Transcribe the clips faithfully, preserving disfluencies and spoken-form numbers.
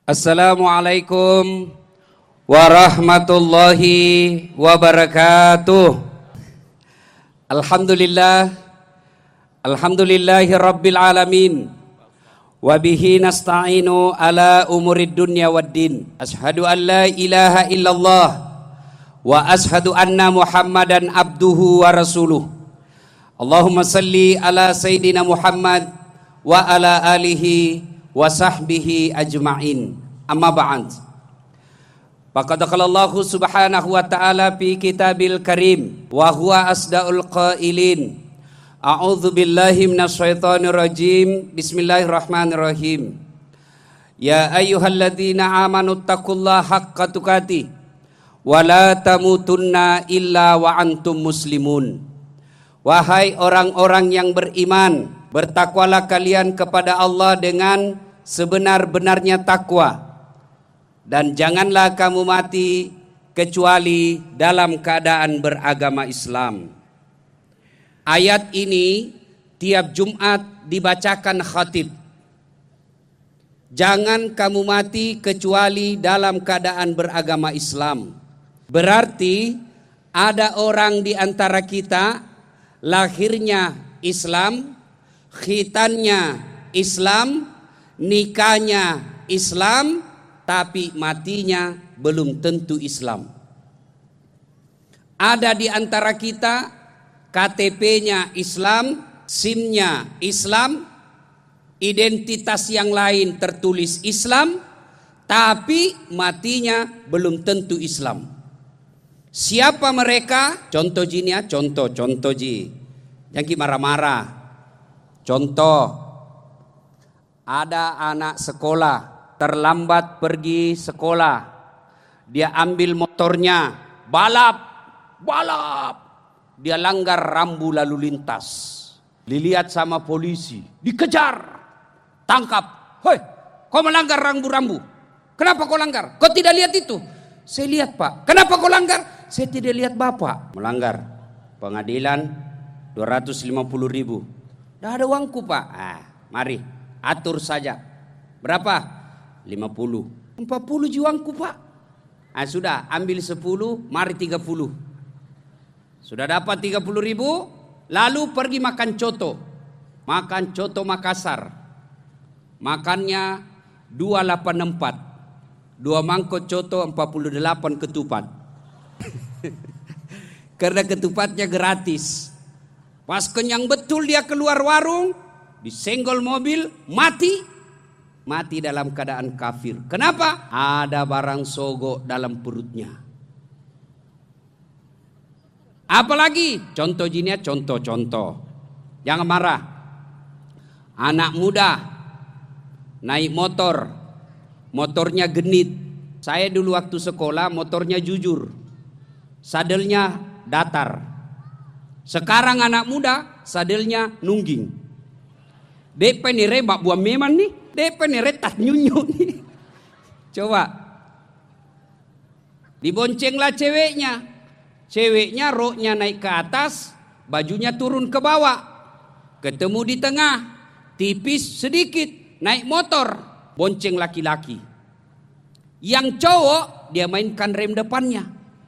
Assalamualaikum warahmatullahi wabarakatuh. Alhamdulillah, alhamdulillahi rabbil alamin. Wabihi nasta'inu ala umurid dunya waddin. Ashadu an la ilaha illallah wa ashadu anna muhammadan abduhu wa rasuluh. Allahumma salli ala sayyidina Muhammad wa ala alihi wa sahbihi ajma'in. Amma ba'd. Faqad qala Allah subhanahu wa ta'ala fi kitabil karim wa huwa asdaqul qailin. A'udzu billahi minasyaitonir rajim. Bismillahirrahmanirrahim. Ya ayyuhalladzina amanu taqullaha haqqa tuqatih wa la tamutunna illa wa antum muslimun. Wahai orang-orang yang beriman, bertakwalah kalian kepada Allah dengan sebenar-benarnya takwa, dan janganlah kamu mati kecuali dalam keadaan beragama Islam. Ayat ini tiap Jumat dibacakan khatib. Jangan kamu mati kecuali dalam keadaan beragama Islam. Berarti ada orang di antara kita lahirnya Islam, khitannya Islam, nikahnya Islam, tapi matinya belum tentu Islam. Ada di antara kita K T P-nya Islam, SIM-nya Islam, identitas yang lain tertulis Islam, tapi matinya belum tentu Islam. Siapa mereka? Contoh jini ya, contoh, contoh ji. Yang marah-marah. Contoh, ada anak sekolah terlambat pergi sekolah. Dia ambil motornya, balap, balap. Dia langgar rambu lalu lintas. Dilihat sama polisi, dikejar, tangkap. Hoi, kau melanggar rambu-rambu. Kenapa kau langgar? Kau tidak lihat itu? Saya lihat pak. Kenapa kau langgar? Saya tidak lihat bapak. Melanggar. Pengadilan dua ratus lima puluh ribu. Dah ada uangku pak. Ah, mari atur saja. Berapa? lima puluh. empat puluh juangku pak. Ah, sudah ambil sepuluh, mari tiga puluh. Sudah dapat tiga puluh ribu. Lalu pergi makan coto. Makan coto Makassar. Makannya dua ratus delapan puluh empat. Dua mangkok coto empat puluh delapan ketupat. Karena ketupatnya gratis. Pas kenyang betul dia keluar warung, disenggol mobil, mati. Mati dalam keadaan kafir. Kenapa? Ada barang sogok dalam perutnya. Apalagi? Contoh jinia, contoh-contoh. Jangan marah. Anak muda naik motor, motornya genit. Saya dulu waktu sekolah motornya jujur, sadelnya datar. Sekarang anak muda sadelnya nungging. D P nih rebak buah meman nih, D P nih retas nyunyu nih. Coba. Diboncenglah ceweknya. Ceweknya roknya naik ke atas, bajunya turun ke bawah. Ketemu di tengah, tipis sedikit, naik motor, bonceng laki-laki. Yang cowok dia mainkan rem depannya.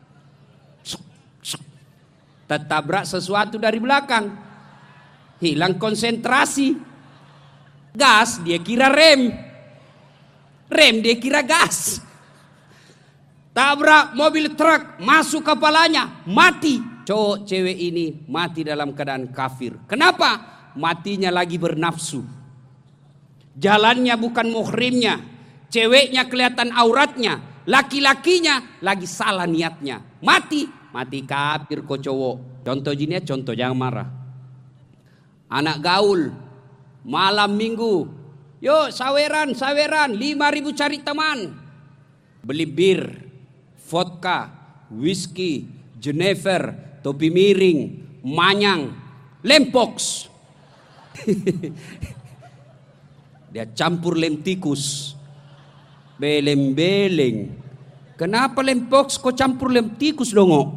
Tertabrak sesuatu dari belakang. Hilang konsentrasi. Gas dia kira rem. Rem dia kira gas. Tabrak mobil truk, masuk kepalanya, mati. Cowok cewek ini mati dalam keadaan kafir. Kenapa? Matinya lagi bernafsu. Jalannya bukan muhrimnya. Ceweknya kelihatan auratnya. Laki-lakinya lagi salah niatnya. Mati. Mati kafir kok cowok. Contoh gini ya, contoh, jangan marah. Anak gaul, malam minggu. Yuk saweran, saweran, lima ribu cari teman. Beli bir, vodka, whisky, Jenever, topi miring, manyang, lempoks. Dia campur lem tikus. Beleng-beleng. Kenapa lempoks kok campur lem tikus dongo?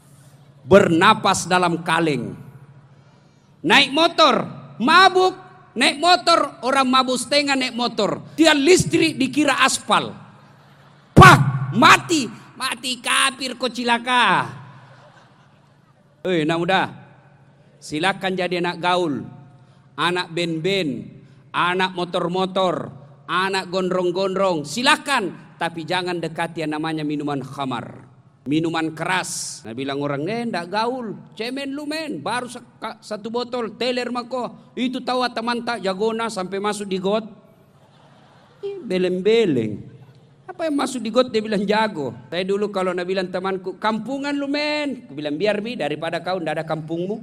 Bernapas dalam kaleng. Naik motor, mabuk, Naik motor, orang mabuk setengah naik motor. Dia listrik dikira aspal. Pak, mati. Mati kafir kok cilaka. Eh, nak muda. Silakan jadi anak gaul. Anak ben-ben. Anak motor-motor. Anak gondrong-gondrong. Silakan. Tapi jangan dekati yang namanya minuman khamar. Minuman keras. Nah bilang orang, eh ndak gaul. Cemen lu men. Baru satu botol. Teler mako. Itu tahu teman tak jagona sampai masuk di got. Beleng-beleng. Apa yang masuk di got dia bilang jago. Saya dulu kalau nak bilang temanku, kampungan lu men. Aku bilang biar mi daripada kau ndak ada kampungmu.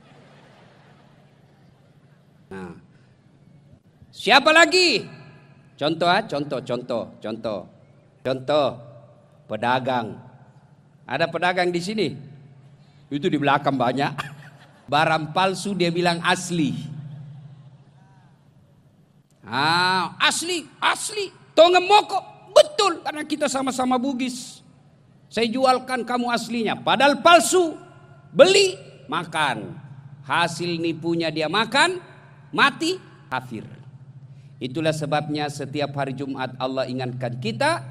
Nah. Siapa lagi? Contoh ah, contoh, contoh, contoh. Contoh. Pedagang. Ada pedagang di sini. Itu di belakang banyak. Barang palsu dia bilang asli. Ah, asli, asli. Tongem moko. Betul, karena kita sama-sama Bugis. Saya jualkan kamu aslinya. Padahal palsu. Beli, makan. Hasil nipunya dia makan, mati, kafir. Itulah sebabnya setiap hari Jumat Allah ingatkan kita.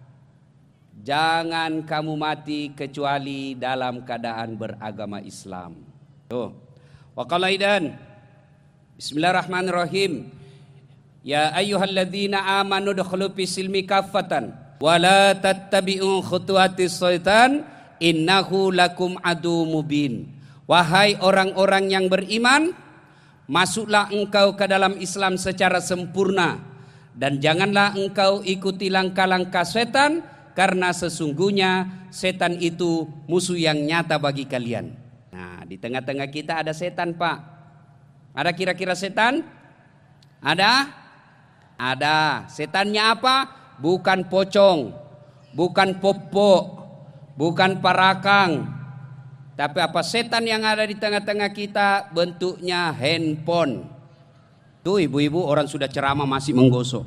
Jangan kamu mati kecuali dalam keadaan beragama Islam. Tuh. Wa qala aidan. Bismillahirrahmanirrahim. Ya ayyuhalladzina amanu dkhulu fis silmi kaffatan wa la tattabi'u khutuwatis syaitan innahu lakum adu mubin. Wahai orang-orang yang beriman, masuklah engkau ke dalam Islam secara sempurna dan janganlah engkau ikuti langkah-langkah setan, karena sesungguhnya setan itu musuh yang nyata bagi kalian. Nah, di tengah-tengah kita ada setan, Pak. Ada kira-kira setan? Ada? Ada. Setannya apa? Bukan pocong, bukan popo, bukan parakang. Tapi apa setan yang ada di tengah-tengah kita? Bentuknya handphone. Tuh ibu-ibu orang sudah ceramah masih menggosok.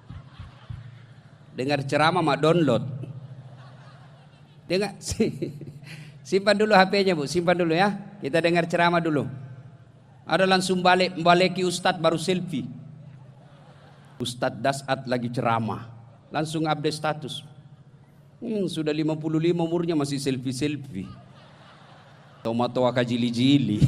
Dengar ceramah mah download. Dengar, simpan dulu H P-nya Bu, simpan dulu ya. Kita dengar ceramah dulu. Ada langsung balik, baleki Ustadz baru selfie. Ustadz Dasat lagi ceramah, langsung update status. Hmm, sudah lima puluh lima umurnya masih selfie-selfie. Tomat-toa kajili-jili.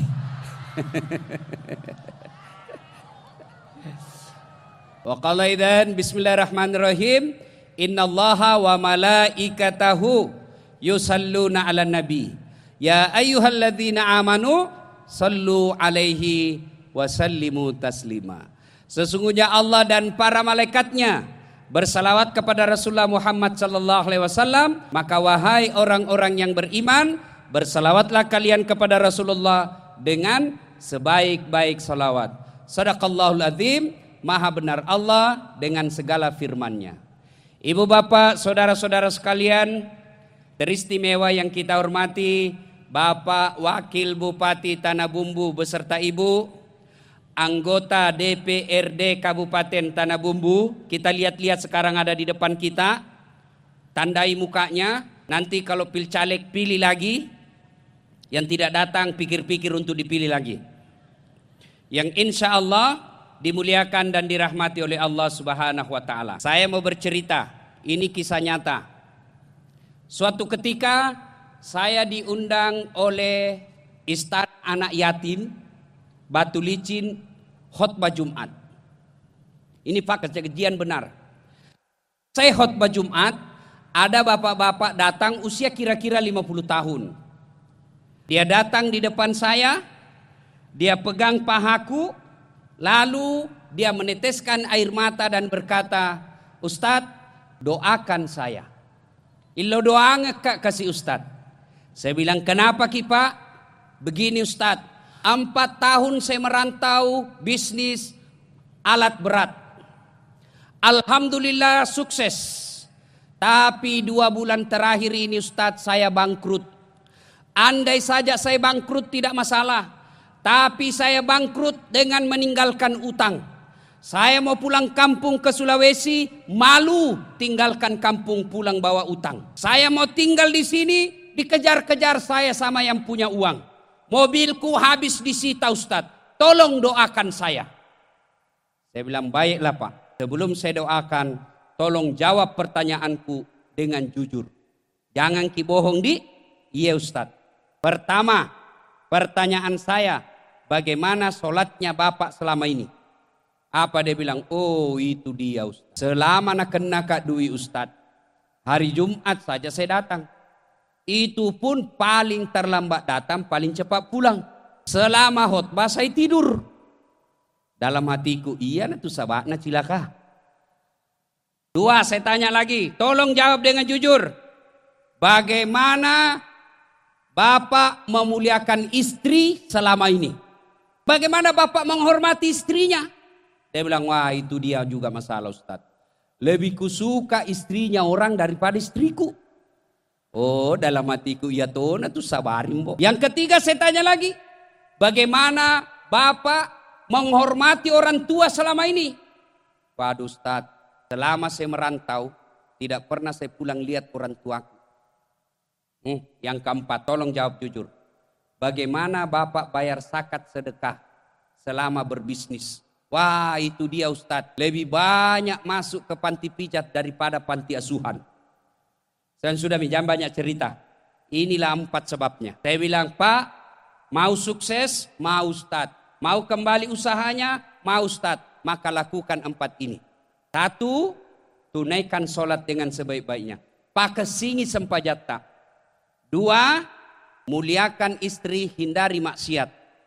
Wa qala idzan bismillahirrahmanirrahim. Innallaha wa malaikatahu yusalluna 'alan nabi. Ya ayyuhalladzina amanu sallu 'alaihi wa sallimu taslima. Sesungguhnya Allah dan para malaikatnya bersalawat kepada Rasulullah Muhammad sallallahu alaihi wasallam, maka wahai orang-orang yang beriman, bersalawatlah kalian kepada Rasulullah dengan sebaik-baik salawat. Shadaqallahul azim, maha benar Allah dengan segala firman-Nya. Ibu bapak, saudara-saudara sekalian, teristimewa yang kita hormati, Bapak Wakil Bupati Tanah Bumbu beserta Ibu, anggota D P R D Kabupaten Tanah Bumbu, kita lihat-lihat sekarang ada di depan kita, tandai mukanya, nanti kalau pilcaleg pilih lagi, yang tidak datang pikir-pikir untuk dipilih lagi. Yang insya Allah dimuliakan dan dirahmati oleh Allah Subhanahu wa Ta'ala. Saya mau bercerita, ini kisah nyata. Suatu ketika saya diundang oleh Istana Anak Yatim Batu Licin khotbah Jumat. Ini fakta kejadian benar. Saya khotbah Jumat, ada bapak-bapak datang usia kira-kira lima puluh tahun. Dia datang di depan saya, dia pegang pahaku, lalu dia meneteskan air mata dan berkata, "Ustadz, doakan saya." Ilo doa ngekak kasih Ustadz. Saya bilang, "Kenapa Ki Pak?" "Begini Ustadz, empat tahun saya merantau bisnis alat berat. Alhamdulillah sukses. Tapi dua bulan terakhir ini Ustadz saya bangkrut. Andai saja saya bangkrut tidak masalah. Tapi saya bangkrut dengan meninggalkan utang. Saya mau pulang kampung ke Sulawesi, malu tinggalkan kampung pulang bawa utang. Saya mau tinggal di sini, dikejar-kejar saya sama yang punya uang. Mobilku habis disita Ustadz, tolong doakan saya." Saya bilang, baiklah Pak. Sebelum saya doakan, tolong jawab pertanyaanku dengan jujur. Jangan ki bohong di. Iya Ustaz. Pertama, pertanyaan saya, bagaimana sholatnya Bapak selama ini? Apa dia bilang? Oh itu dia Ustaz. Selama nak kena kak Dwi Ustaz, hari Jumat saja saya datang. Itu pun paling terlambat datang, paling cepat pulang. Selama khutbah saya tidur. Dalam hatiku, iya itu sahabatnya cilaka. Dua, saya tanya lagi, tolong jawab dengan jujur. Bagaimana Bapak memuliakan istri selama ini? Bagaimana Bapak menghormati istrinya? Dia bilang, wah itu dia juga masalah Ustaz. Lebih kusuka istrinya orang daripada istriku. Oh dalam hatiku, iya tuh itu sabarin bo. Yang ketiga saya tanya lagi, bagaimana Bapak menghormati orang tua selama ini? Waduh Ustaz, selama saya merantau tidak pernah saya pulang lihat orang tuaku. Hmm, yang keempat, tolong jawab jujur. Bagaimana Bapak bayar zakat sedekah selama berbisnis? Wah itu dia Ustaz, lebih banyak masuk ke panti pijat daripada panti asuhan. Saya sudah jangan banyak cerita. Inilah empat sebabnya. Saya bilang, Pak, mau sukses, mau Ustaz. Mau kembali usahanya, mau Ustaz. Maka lakukan empat ini. Satu, tunaikan sholat dengan sebaik-baiknya. Pakai singi sempajata. Dua, muliakan istri, hindari maksiat.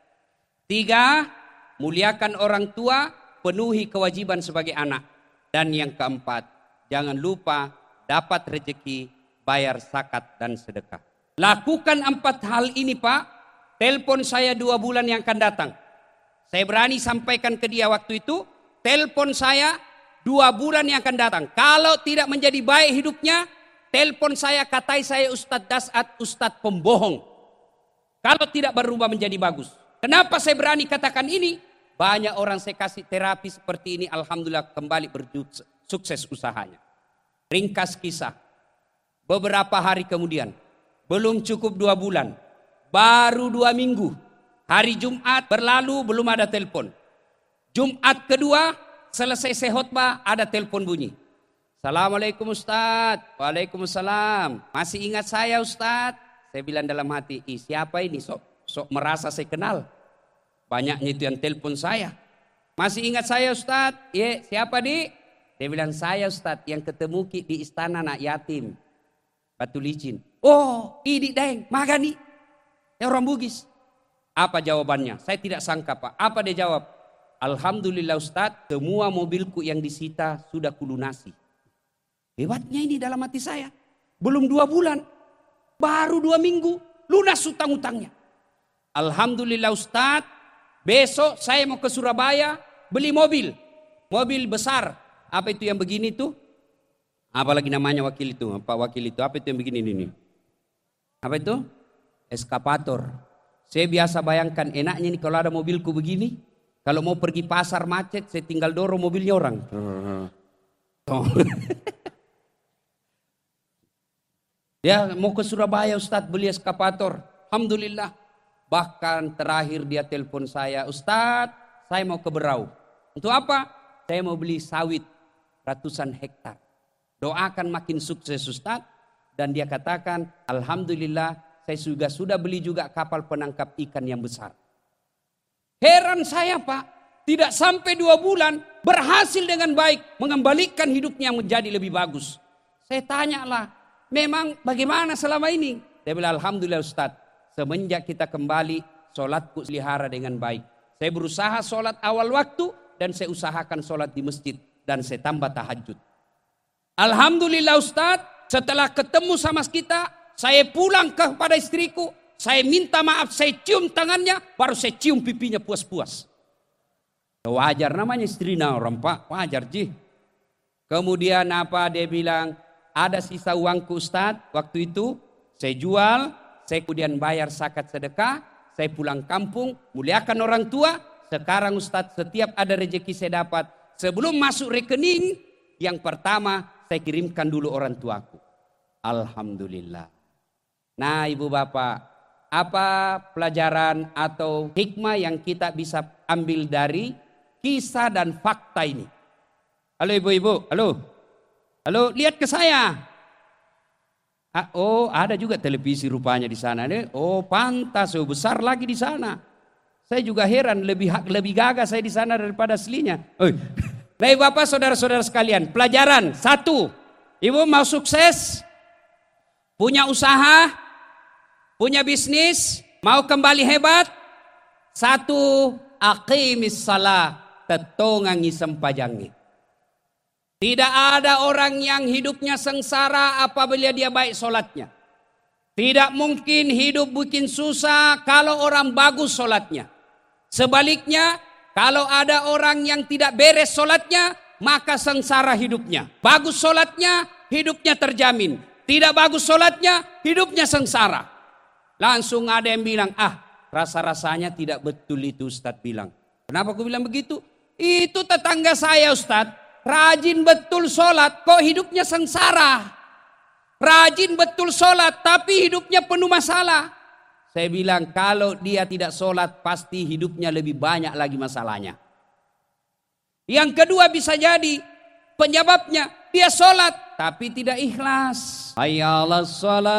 Tiga, muliakan orang tua, penuhi kewajiban sebagai anak. Dan yang keempat, jangan lupa dapat rezeki, bayar zakat dan sedekah. Lakukan empat hal ini Pak. Telepon saya dua bulan yang akan datang. Saya berani sampaikan ke dia waktu itu. Telepon saya dua bulan yang akan datang. Kalau tidak menjadi baik hidupnya, telepon saya, katai saya Ustadz Dasat, Ustadz pembohong. Kalau tidak berubah menjadi bagus. Kenapa saya berani katakan ini? Banyak orang saya kasih terapi seperti ini. Alhamdulillah kembali bersukses usahanya. Ringkas kisah. Beberapa hari kemudian. Belum cukup dua bulan. Baru dua minggu. Hari Jumat berlalu belum ada telepon. Jumat kedua selesai saya khutbah ada telepon bunyi. Assalamualaikum Ustadz. Waalaikumsalam. Masih ingat saya Ustadz? Saya bilang dalam hati, ih siapa ini? Sok, sok merasa saya kenal. Banyaknya itu yang telepon saya. Masih ingat saya Ustadz? Iya, siapa di? Dia bilang saya Ustadz yang ketemu ki di istana anak yatim. Batu Licin. Oh, ini deng, magani. Ya orang Bugis. Apa jawabannya? Saya tidak sangka Pak. Apa dia jawab? Alhamdulillah Ustadz, semua mobilku yang disita sudah kulunasi. Hebatnya ini dalam hati saya. Belum dua bulan. Baru dua minggu. Lunas utang-utangnya. Alhamdulillah Ustadz, besok saya mau ke Surabaya beli mobil. Mobil besar. Apa itu yang begini tuh? Apalagi namanya wakil itu? Pak wakil itu apa itu yang begini ini? Apa itu? Eskapator. Saya biasa bayangkan enaknya nih kalau ada mobilku begini. Kalau mau pergi pasar macet, saya tinggal dorong mobilnya orang. Oh. Dia mau ke Surabaya Ustadz beli eskapator. Alhamdulillah. Bahkan terakhir dia telepon saya. Ustadz, saya mau ke Berau. Untuk apa? Saya mau beli sawit ratusan hektar. Doakan makin sukses Ustadz. Dan dia katakan, Alhamdulillah saya juga sudah beli juga kapal penangkap ikan yang besar. Heran saya Pak, tidak sampai dua bulan berhasil dengan baik mengembalikan hidupnya menjadi lebih bagus. Saya tanyalah, memang bagaimana selama ini? Dia bilang, Alhamdulillah Ustadz, semenjak kita kembali sholatku pelihara dengan baik. Saya berusaha sholat awal waktu dan saya usahakan sholat di masjid dan saya tambah tahajud. Alhamdulillah Ustadz, setelah ketemu sama kita, saya pulang kepada istriku, saya minta maaf, saya cium tangannya, baru saya cium pipinya puas-puas. Wajar namanya istrinya orang Pak, wajar ji. Kemudian apa dia bilang, ada sisa uangku Ustadz, waktu itu saya jual, saya kemudian bayar zakat sedekah, saya pulang kampung, muliakan orang tua. Sekarang Ustadz setiap ada rezeki saya dapat, sebelum masuk rekening, yang pertama saya kirimkan dulu orang tuaku. Alhamdulillah. Nah ibu bapak, apa pelajaran atau hikmah yang kita bisa ambil dari kisah dan fakta ini. Halo ibu-ibu, halo. Halo, lihat ke saya. Ah, oh, ada juga televisi rupanya di sana. Oh, pantas, oh, besar lagi di sana. Saya juga heran, lebih lebih gagah saya di sana daripada aslinya. Oh. Baik Bapak, saudara-saudara sekalian, pelajaran satu. Ibu mau sukses, punya usaha, punya bisnis, mau kembali hebat. Satu, aqimis salah, tetongangi sempajangi. Tidak ada orang yang hidupnya sengsara apabila dia baik solatnya. Tidak mungkin hidup bikin susah kalau orang bagus solatnya. Sebaliknya, kalau ada orang yang tidak beres solatnya, maka sengsara hidupnya. Bagus solatnya, hidupnya terjamin. Tidak bagus solatnya, hidupnya sengsara. Langsung ada yang bilang, ah rasa-rasanya tidak betul itu Ustadz bilang. Kenapa aku bilang begitu? Itu tetangga saya Ustadz. Rajin betul sholat, kok hidupnya sengsara. Rajin betul sholat, tapi hidupnya penuh masalah. Saya bilang kalau dia tidak sholat, pasti hidupnya lebih banyak lagi masalahnya. Yang kedua bisa jadi penyebabnya dia sholat, tapi tidak ikhlas. Hayya 'alas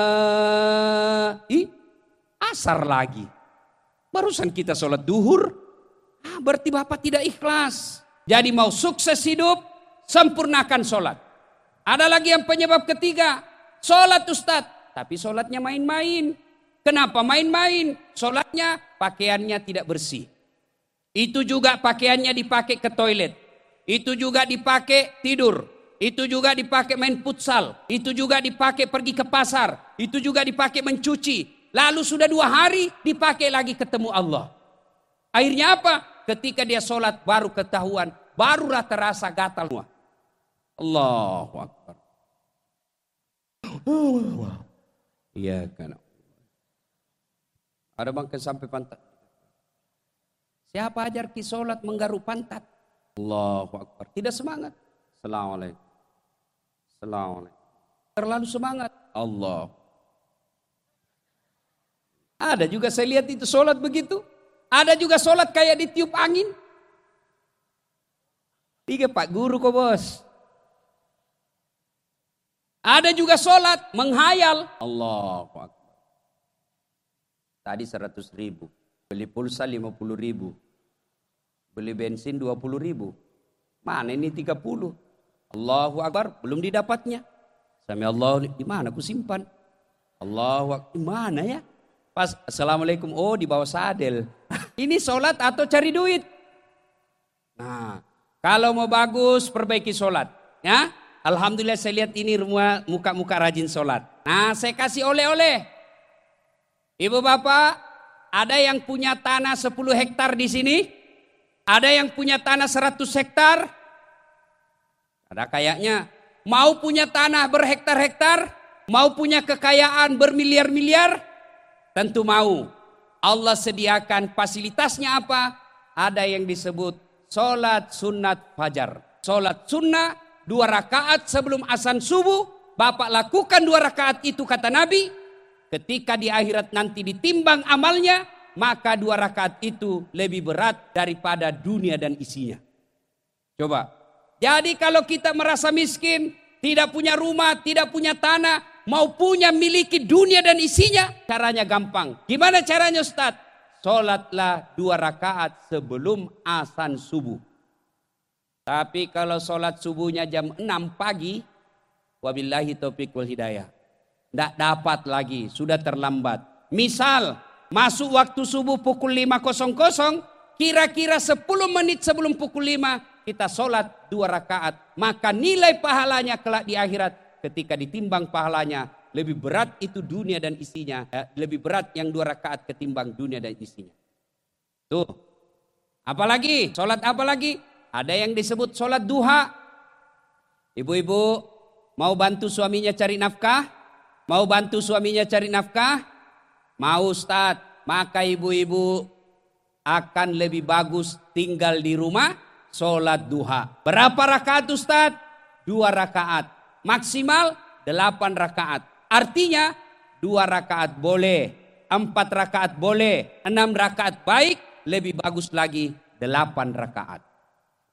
sholat. Ih, asar lagi. Barusan kita sholat duhur, ah, berarti Bapak tidak ikhlas. Jadi mau sukses hidup, sempurnakan sholat. Ada lagi yang penyebab ketiga. Sholat Ustadz. Tapi sholatnya main-main. Kenapa main-main? Sholatnya pakaiannya tidak bersih. Itu juga pakaiannya dipakai ke toilet. Itu juga dipakai tidur. Itu juga dipakai main futsal. Itu juga dipakai pergi ke pasar. Itu juga dipakai mencuci. Lalu sudah dua hari dipakai lagi ketemu Allah. Akhirnya apa? Ketika dia sholat baru ketahuan. Barulah terasa gatal. Allahu Akbar. Iya kan. Ada bangkai sampai pantat. Siapa ajar ki sholat menggaruk pantat? Allahu Akbar. Tidak semangat. Assalamualaikum. Assalamualaikum. Terlalu semangat. Allah. Ada juga saya lihat itu sholat begitu. Ada juga sholat kayak ditiup angin. Tiga Pak Guru kok bos. Ada juga sholat menghayal. Allahu Akbar. Tadi seratus ribu. Beli pulsa lima puluh ribu. Beli bensin dua puluh ribu. Mana ini tiga puluh. Allahu Akbar. Belum didapatnya. Sami Allah. Di mana aku simpan? Allahu Akbar. Di mana ya? Pas Assalamualaikum. Oh di bawah sadel. Ini sholat atau cari duit? Nah. Kalau mau bagus, perbaiki sholat. Ya, alhamdulillah saya lihat ini rumah muka-muka rajin sholat. Nah, saya kasih oleh-oleh. Ibu bapak, ada yang punya tanah sepuluh hektar di sini? Ada yang punya tanah seratus hektar? Ada kayaknya. Mau punya tanah berhektar-hektar? Mau punya kekayaan bermiliar-miliar? Tentu mau. Allah sediakan fasilitasnya apa? Ada yang disebut sholat sunat fajar. Sholat sunnah dua rakaat sebelum azan subuh. Bapak lakukan dua rakaat itu kata Nabi. Ketika di akhirat nanti ditimbang amalnya. Maka dua rakaat itu lebih berat daripada dunia dan isinya. Coba. Jadi kalau kita merasa miskin. Tidak punya rumah, tidak punya tanah. Mau punya miliki dunia dan isinya. Caranya gampang. Gimana caranya Ustadz? Sholatlah dua rakaat sebelum azan subuh. Tapi kalau sholat subuhnya jam enam pagi, wabillahi taufiq wal hidayah. Tidak dapat lagi, sudah terlambat. Misal, masuk waktu subuh pukul lima, kira-kira sepuluh menit sebelum pukul lima, kita sholat dua rakaat. Maka nilai pahalanya kelak di akhirat, ketika ditimbang pahalanya, lebih berat itu dunia dan isinya. Eh, lebih berat yang dua rakaat ketimbang dunia dan isinya. Tuh. Apalagi? Sholat apa lagi? Ada yang disebut sholat duha. Ibu-ibu mau bantu suaminya cari nafkah? Mau bantu suaminya cari nafkah? Mau Ustaz? Maka ibu-ibu akan lebih bagus tinggal di rumah sholat duha. Berapa rakaat Ustaz? Dua rakaat. Maksimal delapan rakaat. Artinya dua rakaat boleh, empat rakaat boleh, enam rakaat baik, lebih bagus lagi delapan rakaat.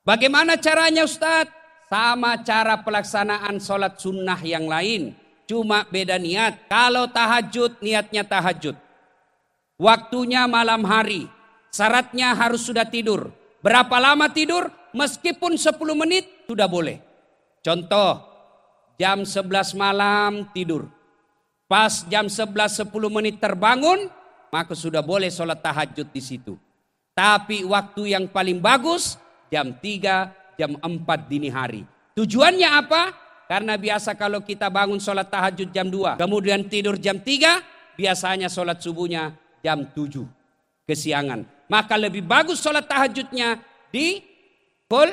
Bagaimana caranya Ustadz? Sama cara pelaksanaan sholat sunnah yang lain. Cuma beda niat. Kalau tahajud, niatnya tahajud. Waktunya malam hari. Syaratnya harus sudah tidur. Berapa lama tidur? Meskipun sepuluh menit sudah boleh. Contoh, jam sebelas malam tidur. Pas jam sebelas sepuluh menit terbangun, maka sudah boleh sholat tahajud di situ. Tapi waktu yang paling bagus, jam tiga, jam empat dini hari. Tujuannya apa? Karena biasa kalau kita bangun sholat tahajud jam dua, kemudian tidur jam tiga, biasanya sholat subuhnya jam tujuh kesiangan. Maka lebih bagus sholat tahajudnya di pukul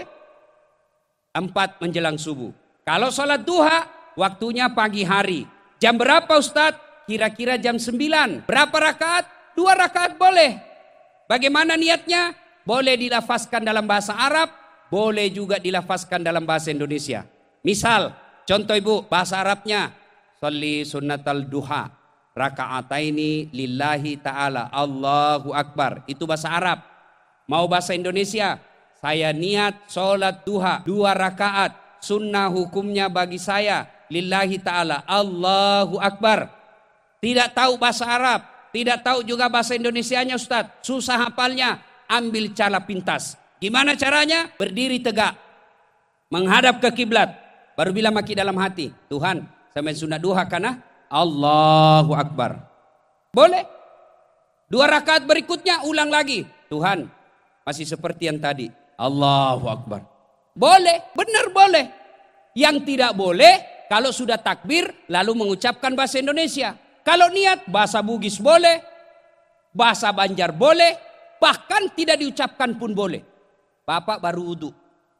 empat menjelang subuh. Kalau sholat duha, waktunya pagi hari. Jam berapa Ustadz? Kira-kira jam sembilan. Berapa rakaat? Dua rakaat boleh. Bagaimana niatnya? Boleh dilafazkan dalam bahasa Arab, boleh juga dilafazkan dalam bahasa Indonesia. Misal, contoh ibu, bahasa Arabnya, Sholli sunnatal duha, raka'ataini lillahi ta'ala, Allahu Akbar. Itu bahasa Arab. Mau bahasa Indonesia, saya niat sholat duha, dua rakaat, sunnah hukumnya bagi saya, lillahi ta'ala, Allahu Akbar. Tidak tahu bahasa Arab, tidak tahu juga bahasa Indonesianya Ustadz, susah hafalnya, ambil cara pintas. Gimana caranya? Berdiri tegak, menghadap ke kiblat, baru bilang maki dalam hati, Tuhan, sampai sunat duha karena Allahu Akbar. Boleh. Dua rakaat berikutnya ulang lagi, Tuhan, masih seperti yang tadi, Allahu Akbar. Boleh, benar boleh. Yang tidak boleh kalau sudah takbir lalu mengucapkan bahasa Indonesia. Kalau niat bahasa Bugis boleh, bahasa Banjar boleh, bahkan tidak diucapkan pun boleh. Bapak baru wudhu.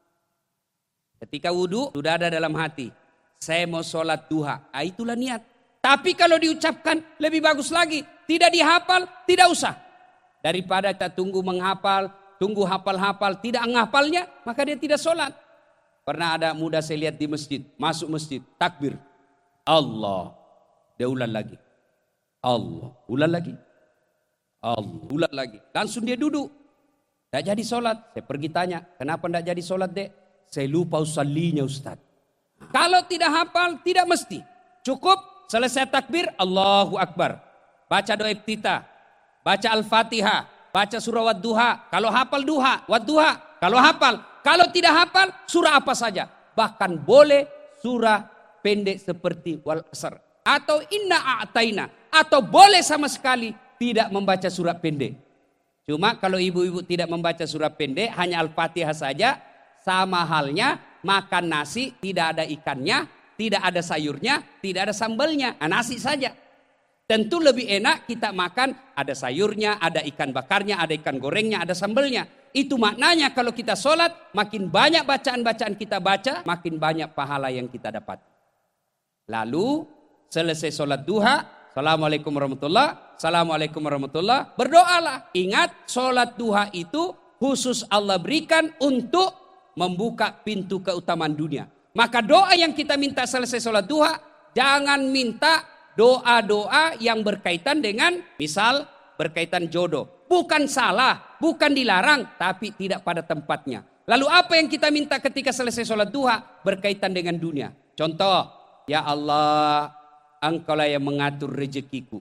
Ketika wudhu sudah ada dalam hati, saya mau sholat duha. Ah, itulah niat. Tapi kalau diucapkan lebih bagus lagi. Tidak dihafal, tidak usah. Daripada kita tunggu menghafal, tunggu hafal-hafal, tidak menghafalnya, maka dia tidak sholat. Pernah ada muda saya lihat di masjid, masuk masjid, takbir. Allah. Dia ulang lagi. Allah. Ulang lagi. Allah. Ulang lagi. Langsung dia duduk. Tidak jadi sholat. Saya pergi tanya, kenapa tidak jadi sholat dek? Saya lupa usallinya Ustaz. Kalau tidak hafal, tidak mesti. Cukup selesai takbir, Allahu Akbar. Baca doa iftitah, baca Al-Fatihah, baca surah Wad-Duha. Kalau hafal duha, Wad-Duha. Kalau hafal, kalau tidak hafal, surah apa saja. Bahkan boleh surah pendek seperti Wal-Asr. Atau Inna A'taina. Atau boleh sama sekali tidak membaca surah pendek. Cuma kalau ibu-ibu tidak membaca surah pendek, hanya Al-Fatihah saja, sama halnya makan nasi, tidak ada ikannya, tidak ada sayurnya, tidak ada sambalnya, nah, nasi saja. Tentu lebih enak kita makan ada sayurnya, ada ikan bakarnya, ada ikan gorengnya, ada sambalnya. Itu maknanya kalau kita sholat, makin banyak bacaan-bacaan kita baca, makin banyak pahala yang kita dapat. Lalu selesai sholat duha, Assalamualaikum warahmatullah, Assalamualaikum warahmatullah, berdoalah. Ingat, sholat duha itu khusus Allah berikan untuk membuka pintu keutamaan dunia. Maka doa yang kita minta selesai sholat duha, jangan minta doa-doa yang berkaitan dengan, misal berkaitan jodoh. Bukan salah, bukan dilarang, tapi tidak pada tempatnya. Lalu apa yang kita minta ketika selesai sholat duha? Berkaitan dengan dunia. Contoh, ya Allah, Engkaulah yang mengatur rezekiku.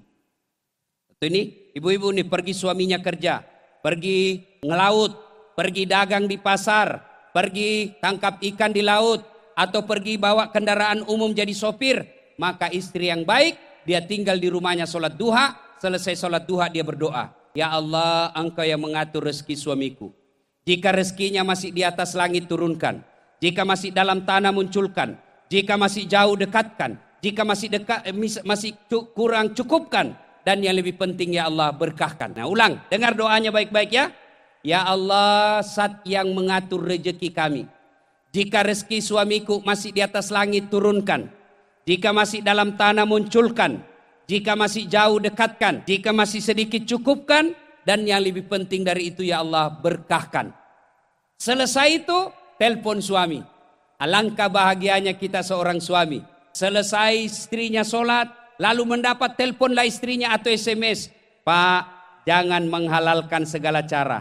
Ini ibu-ibu nih pergi suaminya kerja, pergi ngelaut, pergi dagang di pasar, pergi tangkap ikan di laut, atau pergi bawa kendaraan umum jadi sopir. Maka istri yang baik, dia tinggal di rumahnya sholat duha, selesai sholat duha dia berdoa. Ya Allah, Engkau yang mengatur rezeki suamiku. Jika rezekinya masih di atas langit turunkan, jika masih dalam tanah munculkan, jika masih jauh dekatkan, jika masih dekat masih kurang cukupkan, dan yang lebih penting ya Allah berkahkan. Nah ulang, dengar doanya baik-baik ya. Ya Allah, Zat yang mengatur rezeki kami. Jika rezeki suamiku masih di atas langit turunkan, jika masih dalam tanah munculkan, jika masih jauh dekatkan, jika masih sedikit cukupkan, dan yang lebih penting dari itu ya Allah berkahkan. Selesai itu telepon suami. Alangkah bahagianya kita seorang suami. Selesai istrinya sholat, lalu mendapat teleponlah istrinya atau S M S. Pak, jangan menghalalkan segala cara.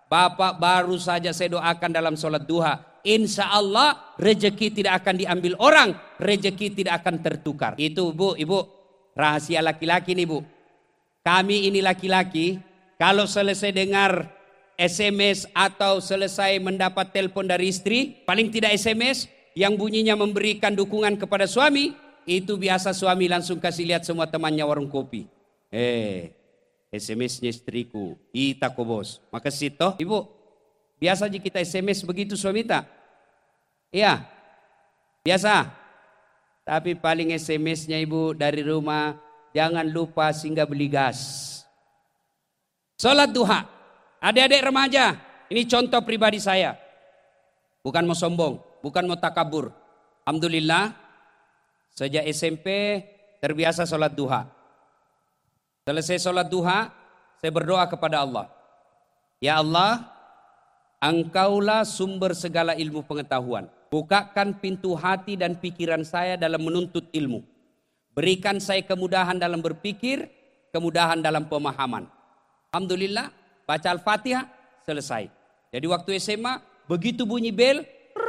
Bapak baru saja saya doakan dalam sholat duha. Insya Allah rezeki tidak akan diambil orang, rezeki tidak akan tertukar. Itu bu, ibu, rahasia laki-laki nih bu. Kami ini laki-laki, kalau selesai dengar S M S atau selesai mendapat telepon dari istri, paling tidak S M S yang bunyinya memberikan dukungan kepada suami, itu biasa suami langsung kasih lihat semua temannya warung kopi. Eh, S M S-nya istriku, ita ko bos. Makasih toh, ibu. Biasa aja kita S M S begitu suami tak? Iya, biasa. Tapi paling S M S-nya ibu dari rumah, jangan lupa singgah beli gas. Sholat duha, adik-adik remaja, ini contoh pribadi saya. Bukan mau sombong, bukan mau takabur. Alhamdulillah, sejak S M P terbiasa sholat duha. Selesai sholat duha, saya berdoa kepada Allah. Ya Allah, Engkaulah sumber segala ilmu pengetahuan. Bukakan pintu hati dan pikiran saya dalam menuntut ilmu. Berikan saya kemudahan dalam berpikir, kemudahan dalam pemahaman. Alhamdulillah, baca Al-Fatihah, selesai. Jadi waktu S M A, begitu bunyi bel,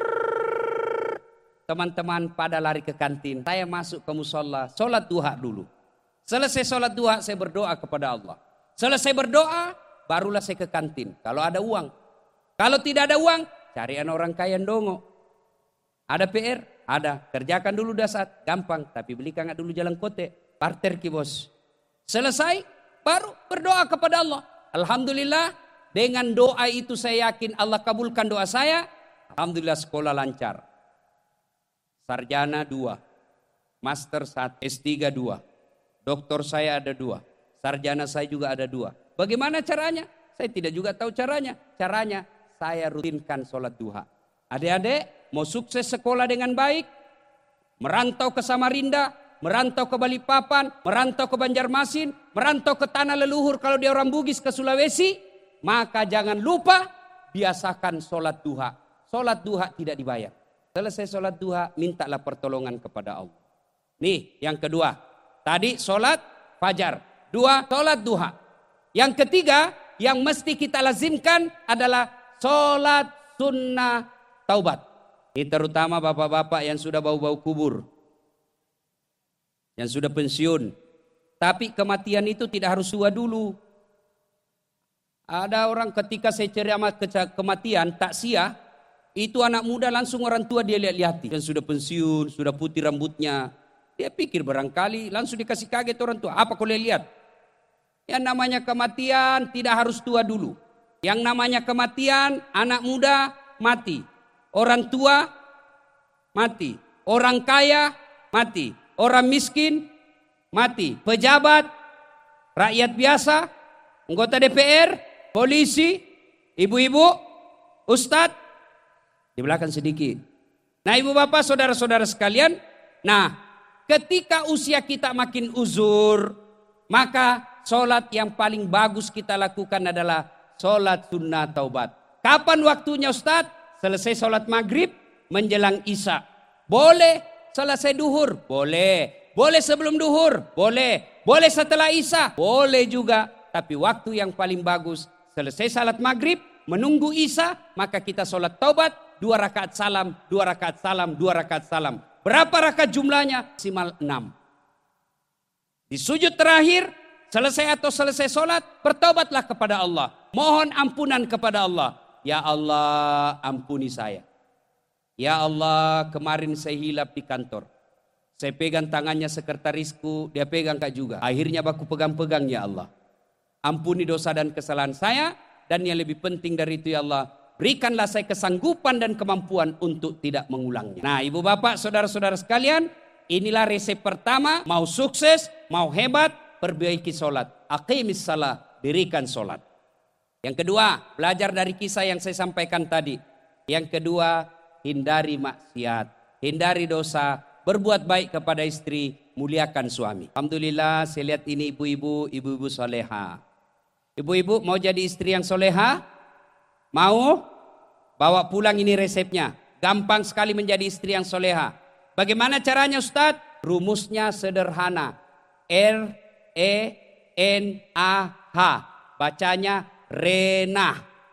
teman-teman pada lari ke kantin. Saya masuk ke musola, sholat duha dulu. Selesai sholat duha, saya berdoa kepada Allah. Selesai berdoa, barulah saya ke kantin. Kalau ada uang. Kalau tidak ada uang, carian orang kaya ndongo. Ada P R? Ada. Kerjakan dulu dasar. Gampang. Tapi belikan nggak dulu jalan kote. Parter ki bos. Selesai, baru berdoa kepada Allah. Alhamdulillah, dengan doa itu saya yakin Allah kabulkan doa saya. Alhamdulillah sekolah lancar. Sarjana dua. Master satu. S tiga dua. Doktor saya ada dua. Sarjana saya juga ada dua. Bagaimana caranya? Saya tidak juga tahu caranya. Caranya saya rutinkan sholat duha. Adik-adik mau sukses sekolah dengan baik, merantau ke Samarinda, merantau ke Balikpapan, merantau ke Banjarmasin, merantau ke tanah leluhur kalau dia orang Bugis ke Sulawesi, maka jangan lupa biasakan sholat duha. Sholat duha tidak dibayar. Selesai sholat duha, mintalah pertolongan kepada Allah. Nih yang kedua, tadi sholat fajar, dua sholat duha. Yang ketiga yang mesti kita lazimkan adalah sholat sunnah taubat. Ini terutama bapak-bapak yang sudah bau-bau kubur. Yang sudah pensiun. Tapi kematian itu tidak harus tua dulu. Ada orang ketika saya ceramah kematian, takziah, itu anak muda langsung orang tua dia lihat-lihati. Yang sudah pensiun, sudah putih rambutnya. Dia pikir barangkali langsung dikasih kaget orang tua. Apa kau lihat? Yang namanya kematian tidak harus tua dulu. Yang namanya kematian, anak muda mati. Orang tua mati. Orang kaya mati. Orang miskin mati. Pejabat, rakyat biasa, anggota D P R, polisi, ibu-ibu, ustadz. Di belakang sedikit. Nah ibu bapak saudara-saudara sekalian. Nah ketika usia kita makin uzur, maka sholat yang paling bagus kita lakukan adalah sholat sunnah taubat. Kapan waktunya ustadz? Selesai sholat maghrib menjelang isya. Boleh selesai duhur? Boleh. Boleh sebelum duhur? Boleh. Boleh setelah isya? Boleh juga. Tapi waktu yang paling bagus selesai sholat maghrib menunggu isya, maka kita sholat taubat. Dua rakaat salam, dua rakaat salam, dua rakaat salam. Berapa rakaat jumlahnya? Maksimal enam. Di sujud terakhir, selesai atau selesai sholat, bertobatlah kepada Allah. Mohon ampunan kepada Allah. Ya Allah, ampuni saya. Ya Allah, kemarin saya hilap di kantor. Saya pegang tangannya sekretarisku, dia pegang kak juga. Akhirnya aku pegang-pegang ya Allah. Ampuni dosa dan kesalahan saya. Dan yang lebih penting dari itu ya Allah, berikanlah saya kesanggupan dan kemampuan untuk tidak mengulangnya. Nah ibu bapak saudara-saudara sekalian, inilah resep pertama, mau sukses, mau hebat, perbaiki sholat. Aqimis salat, dirikan sholat. Yang kedua, belajar dari kisah yang saya sampaikan tadi. Yang kedua, hindari maksiat, hindari dosa, berbuat baik kepada istri, muliakan suami. Alhamdulillah saya lihat ini ibu-ibu, ibu-ibu soleha. Ibu-ibu mau jadi istri yang soleha? Mau? Bawa pulang ini resepnya. Gampang sekali menjadi istri yang soleha. Bagaimana caranya Ustadz? Rumusnya sederhana. R E N A H. Bacanya renah.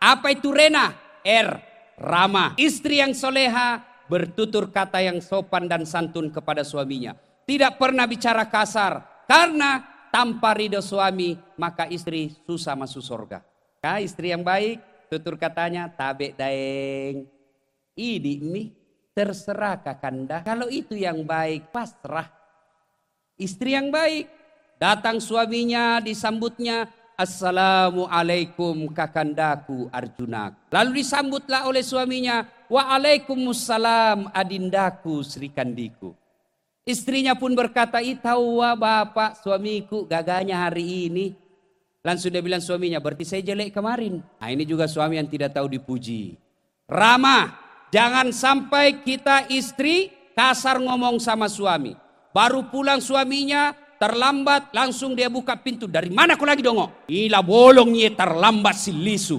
Apa itu rena? R. Ramah. Istri yang soleha bertutur kata yang sopan dan santun kepada suaminya. Tidak pernah bicara kasar. Karena tanpa ridho suami maka istri susah masuk surga. Kah istri yang baik tutur katanya tabe daeng. Idi mi terserah kakanda. Kalau itu yang baik pasrah. Istri yang baik. Datang suaminya disambutnya. Assalamualaikum kakandaku Arjuna. Lalu disambutlah oleh suaminya. Waalaikumsalam adindaku Sri Kandiku. Istrinya pun berkata, itawa bapak suamiku gagahnya hari ini. Langsung dia bilang suaminya, berarti saya jelek kemarin. Nah ini juga suami yang tidak tahu dipuji. Ramah, jangan sampai kita istri kasar ngomong sama suami. Baru pulang suaminya, terlambat, langsung dia buka pintu. Dari mana kau lagi dongo? Ila bolongnya terlambat si lisu.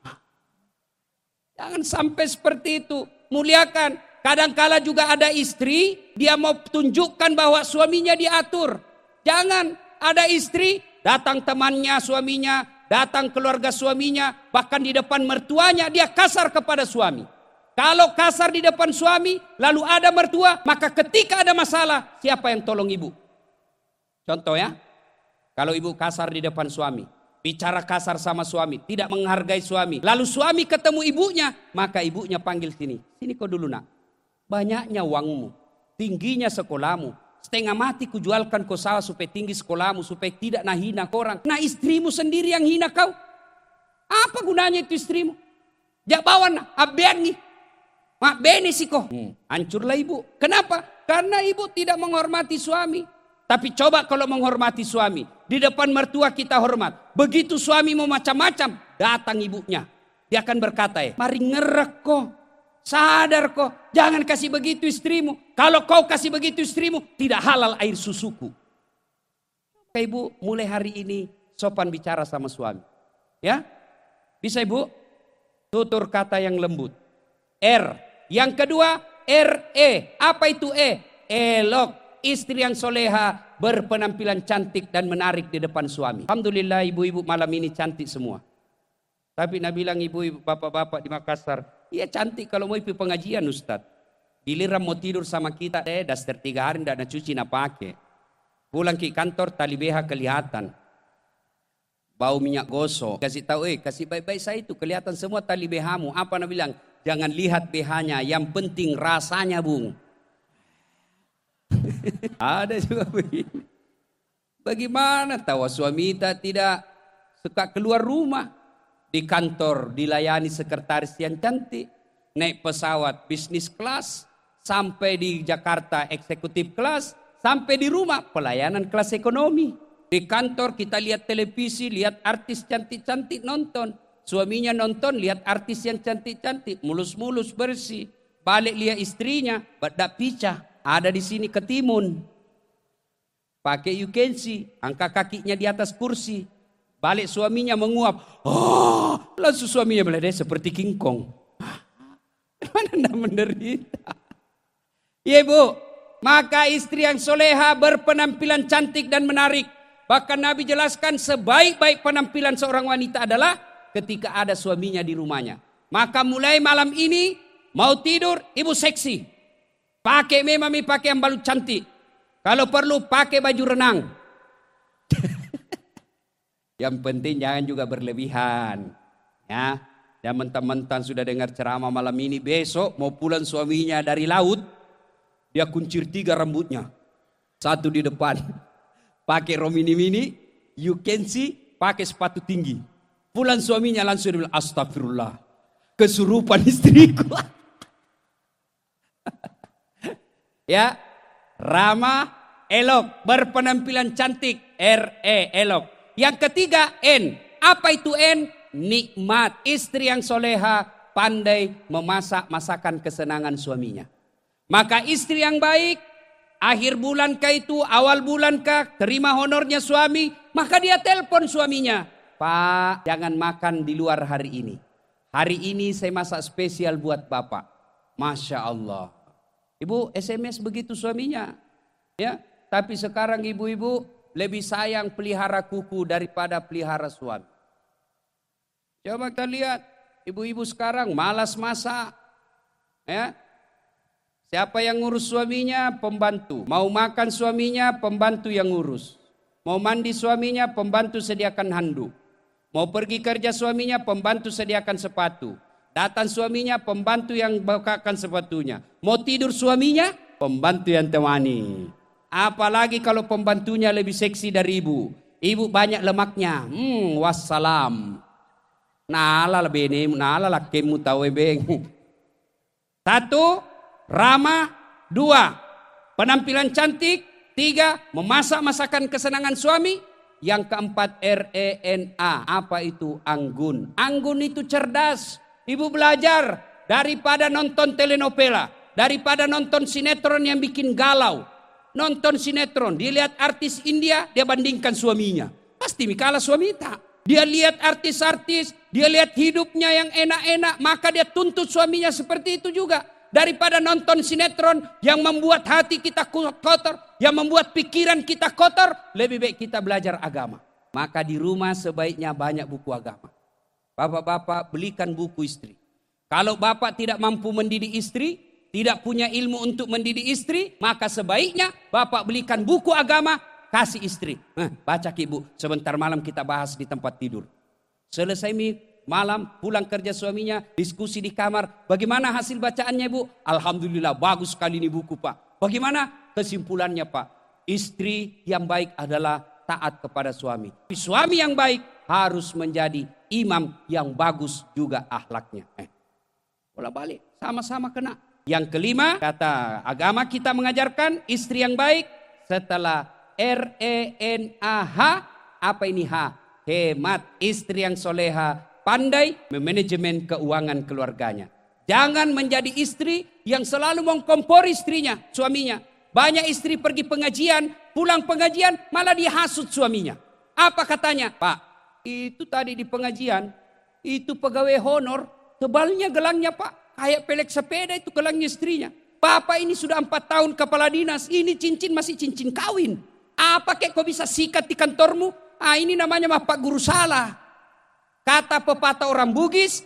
Jangan sampai seperti itu. Muliakan. Kadangkala juga ada istri, dia mau tunjukkan bahwa suaminya diatur. Jangan ada istri, datang temannya suaminya, datang keluarga suaminya, bahkan di depan mertuanya dia kasar kepada suami. Kalau kasar di depan suami, lalu ada mertua, maka ketika ada masalah, siapa yang tolong ibu? Contoh ya, kalau ibu kasar di depan suami, bicara kasar sama suami, tidak menghargai suami. Lalu suami ketemu ibunya, maka ibunya panggil sini. Sini kau dulu nak. Banyaknya uangmu, tingginya sekolahmu. Setengah mati kujualkan kau sawah supaya tinggi sekolahmu, supaya tidak nah hina orang. Nah istrimu sendiri yang hina kau. Apa gunanya itu istrimu? Jak bawa nak, abian nih. Mak bene sih kau. Hmm. Hancurlah ibu. Kenapa? Karena ibu tidak menghormati suami. Tapi coba kalau menghormati suami. Di depan mertua kita hormat. Begitu suami mau macam-macam. Datang ibunya. Dia akan berkata ya. Mari ngerek kok. Sadar kok. Jangan kasih begitu istrimu. Kalau kau kasih begitu istrimu. Tidak halal air susuku. Ibu mulai hari ini. Sopan bicara sama suami. Ya. Bisa ibu? Tutur kata yang lembut. R. Yang kedua. R E. Apa itu E? Elok. Istri yang soleha berpenampilan cantik dan menarik di depan suami. Alhamdulillah ibu-ibu malam ini cantik semua. Tapi Nabi bilang ibu-ibu bapak-bapak di Makassar, iya cantik kalau mau pergi pengajian Ustaz. Giliran mau tidur sama kita, eh daster tiga hari tidak ada cuci nak pakai. Pulang ke kantor tali B H kelihatan. Bau minyak gosok. Kasih tahu eh kasih baik-baik saya itu kelihatan semua tali B H-mu. Apa Nabi bilang? Jangan lihat B H-nya, yang penting rasanya bung. Ada juga begini. Bagaimana tahu suami kita tidak suka keluar rumah. Di kantor dilayani sekretaris yang cantik. Naik pesawat bisnis kelas. Sampai di Jakarta eksekutif kelas. Sampai di rumah pelayanan kelas ekonomi. Di kantor kita lihat televisi, lihat artis cantik-cantik nonton. Suaminya nonton, lihat artis yang cantik-cantik. Mulus-mulus bersih. Balik lihat istrinya, badak picah. Ada di sini ketimun. Pakai you can see. Angkat kakinya di atas kursi. Balik suaminya menguap. Oh, langsung suaminya meledai seperti King Kong. Mana anda menderita? Ya ibu. Maka istri yang soleha berpenampilan cantik dan menarik. Bahkan Nabi jelaskan sebaik-baik penampilan seorang wanita adalah ketika ada suaminya di rumahnya. Maka mulai malam ini mau tidur ibu seksi. Pakai memang pakai yang balut cantik. Kalau perlu pakai baju renang. Yang penting jangan juga berlebihan. Ya, dan mentang-mentang sudah dengar ceramah malam ini, besok mau pulang suaminya dari laut, dia kuncir tiga rambutnya. Satu di depan, pakai romini mini, you can see, pakai sepatu tinggi. Pulang suaminya langsung bilang, astagfirullah, kesurupan istriku. Ya, ramah, elok, berpenampilan cantik, R E, elok. Yang ketiga N. Apa itu N? Nikmat. Istri yang soleha pandai memasak masakan kesenangan suaminya. Maka istri yang baik, akhir bulan kah itu, awal bulan kah, terima honornya suami, maka dia telepon suaminya. Pak, jangan makan di luar hari ini. Hari ini saya masak spesial buat bapak. Masya Allah. Ibu S M S begitu suaminya. Ya, tapi sekarang ibu-ibu lebih sayang pelihara kuku daripada pelihara suami. Coba kita lihat. Ibu-ibu sekarang malas masak. Ya. Siapa yang ngurus suaminya? Pembantu. Mau makan suaminya? Pembantu yang ngurus. Mau mandi suaminya? Pembantu sediakan handuk. Mau pergi kerja suaminya? Pembantu sediakan sepatu. Datang suaminya? Pembantu yang bukakan sepatunya. Mau tidur suaminya? Pembantu yang temani. Apalagi kalau pembantunya lebih seksi dari ibu. Ibu banyak lemaknya. Hmm, wassalam. Nala lebih ini, nala lakimu tahu beng. Satu, ramah. Dua, penampilan cantik. Tiga, memasak masakan kesenangan suami. Yang keempat, R E N A. Apa itu anggun? Anggun itu cerdas. Ibu belajar daripada nonton telenovela, daripada nonton sinetron yang bikin galau. Nonton sinetron, dia lihat artis India, dia bandingkan suaminya. Pasti kalah suami tak. Dia lihat artis-artis, dia lihat hidupnya yang enak-enak, maka dia tuntut suaminya seperti itu juga. Daripada nonton sinetron yang membuat hati kita kotor, yang membuat pikiran kita kotor, lebih baik kita belajar agama. Maka di rumah sebaiknya banyak buku agama. Bapak-bapak belikan buku istri. Kalau bapak tidak mampu mendidik istri, tidak punya ilmu untuk mendidik istri, maka sebaiknya bapak belikan buku agama, kasih istri. Eh, baca ibu, sebentar malam kita bahas di tempat tidur. Selesai mi malam pulang kerja suaminya, diskusi di kamar. Bagaimana hasil bacaannya bu? Alhamdulillah bagus sekali ini buku pak. Bagaimana kesimpulannya pak? Istri yang baik adalah taat kepada suami. Suami yang baik harus menjadi imam yang bagus juga akhlaknya. Eh, bola balik, sama-sama kena. Yang kelima, kata agama kita mengajarkan istri yang baik setelah R E N A H. Apa ini H? Hemat. Istri yang soleha, pandai memanajemen keuangan keluarganya. Jangan menjadi istri yang selalu mengkompor istrinya, suaminya. Banyak istri pergi pengajian, pulang pengajian malah dihasut suaminya. Apa katanya? Pak, itu tadi di pengajian, itu pegawai honor, tebalnya gelangnya pak. Kayak pelek sepeda itu gelangnya istrinya. Bapak ini sudah empat tahun kepala dinas, ini cincin masih cincin kawin. Apa kek kau bisa sikat di kantormu? Ah ini namanya mah Pak Guru salah. Kata pepatah orang Bugis,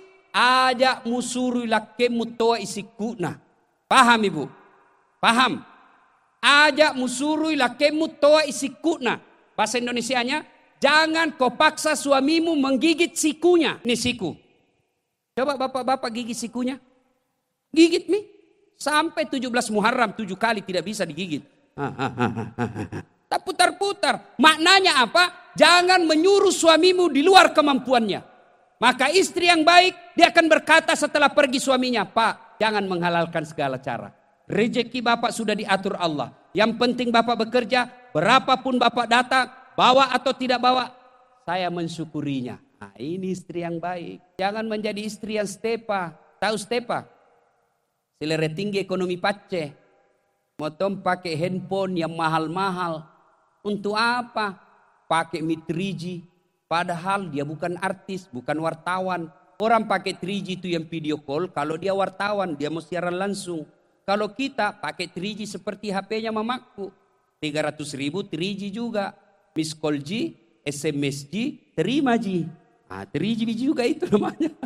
aja musuri lakemu toa isikuna. Paham ibu? Paham? Aja musuri lakemu toa isikuna. Bahasa Indonesianya, jangan kau paksa suamimu menggigit sikunya. Ini siku. Coba bapak-bapak gigit sikunya. Gigit mi. Sampai tujuh belas Muharram tujuh kali tidak bisa digigit. Tak putar-putar. Maknanya apa? Jangan menyuruh suamimu di luar kemampuannya. Maka istri yang baik, dia akan berkata setelah pergi suaminya, Pak, jangan menghalalkan segala cara. Rezeki bapak sudah diatur Allah. Yang penting bapak bekerja, berapapun bapak datang, bawa atau tidak bawa, saya mensyukurinya. Nah, ini istri yang baik. Jangan menjadi istri yang stepa. Tahu stepa? Selera tinggi ekonomi pace. Motom pakai handphone yang mahal-mahal. Untuk apa? Pakai Mi tiga G. Padahal dia bukan artis, bukan wartawan. Orang pakai tiga G itu yang video call. Kalau dia wartawan, dia mau siaran langsung. Kalau kita pakai tiga G seperti H P-nya mamaku. tiga ratus ribu tiga G juga. Miss call G, S M S G, terima G. Nah, tiga G juga itu namanya.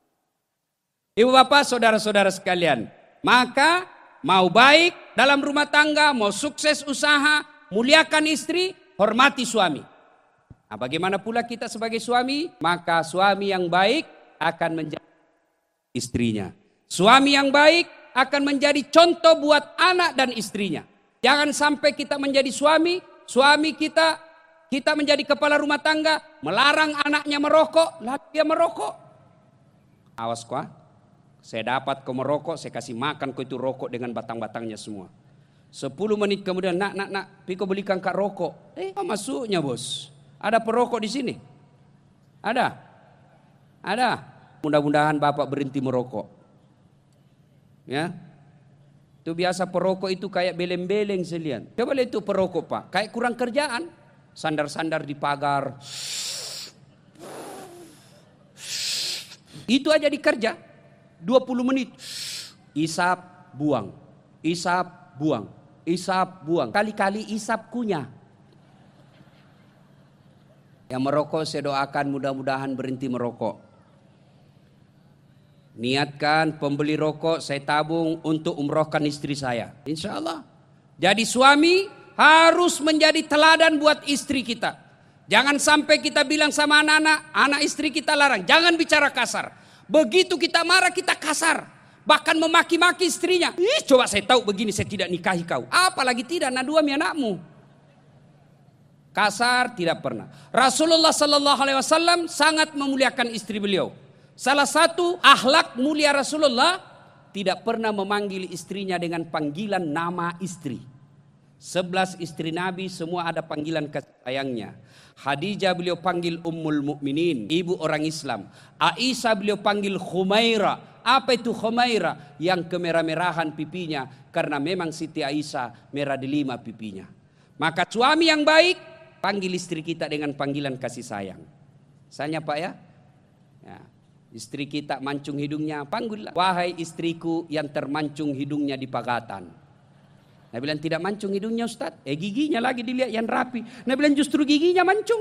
Ibu bapak, saudara-saudara sekalian. Maka mau baik dalam rumah tangga, mau sukses usaha, muliakan istri, hormati suami. Nah, bagaimana pula kita sebagai suami? Maka suami yang baik akan menjadi istrinya. Suami yang baik akan menjadi contoh buat anak dan istrinya. Jangan sampai kita menjadi suami, suami kita, kita menjadi kepala rumah tangga, melarang anaknya merokok, lalu dia merokok. Awas kau. Saya dapat kau merokok, saya kasih makan kau itu rokok dengan batang-batangnya semua. Sepuluh menit kemudian, nak, nak, nak, Piko belikan kak rokok. Eh, apa masuknya bos? Ada perokok di sini? Ada? Ada? Mudah-mudahan bapak berhenti merokok. Ya, itu biasa perokok itu kayak beleng-beleng selian. Coba lihat itu perokok pak, kayak kurang kerjaan. Sandar-sandar di pagar. Itu aja dikerja. dua puluh menit. Isap, buang. Isap, buang. Isap, buang. Kali-kali isap kunyah. Yang merokok saya doakan mudah-mudahan berhenti merokok. Niatkan pembeli rokok saya tabung untuk umrohkan istri saya. Insya Allah. Jadi suami harus menjadi teladan buat istri kita. Jangan sampai kita bilang sama anak-anak, anak istri kita larang. Jangan bicara kasar. Begitu kita marah kita kasar. Bahkan memaki-maki istrinya. Ih, coba saya tahu begini saya tidak nikahi kau. Apalagi tidak nadua mi anakmu. Kasar tidak pernah. Rasulullah Sallallahu Alaihi Wasallam sangat memuliakan istri beliau. Salah satu akhlak mulia Rasulullah tidak pernah memanggil istrinya dengan panggilan nama istri. Sebelas istri Nabi semua ada panggilan kasih sayangnya. Khadijah beliau panggil Ummul Mukminin, ibu orang Islam. Aisyah beliau panggil Khumaira. Apa itu Khumaira? Yang kemerah-merahan pipinya karena memang Siti Aisyah merah delima pipinya. Maka suami yang baik panggil istri kita dengan panggilan kasih sayang. Misalnya Pak ya, ya istri kita mancung hidungnya, panggillah. Wahai istriku yang termancung hidungnya di pagatan. Nabi bilang tidak mancung hidungnya Ustaz. Eh giginya lagi dilihat yang rapi. Nabi bilang justru giginya mancung.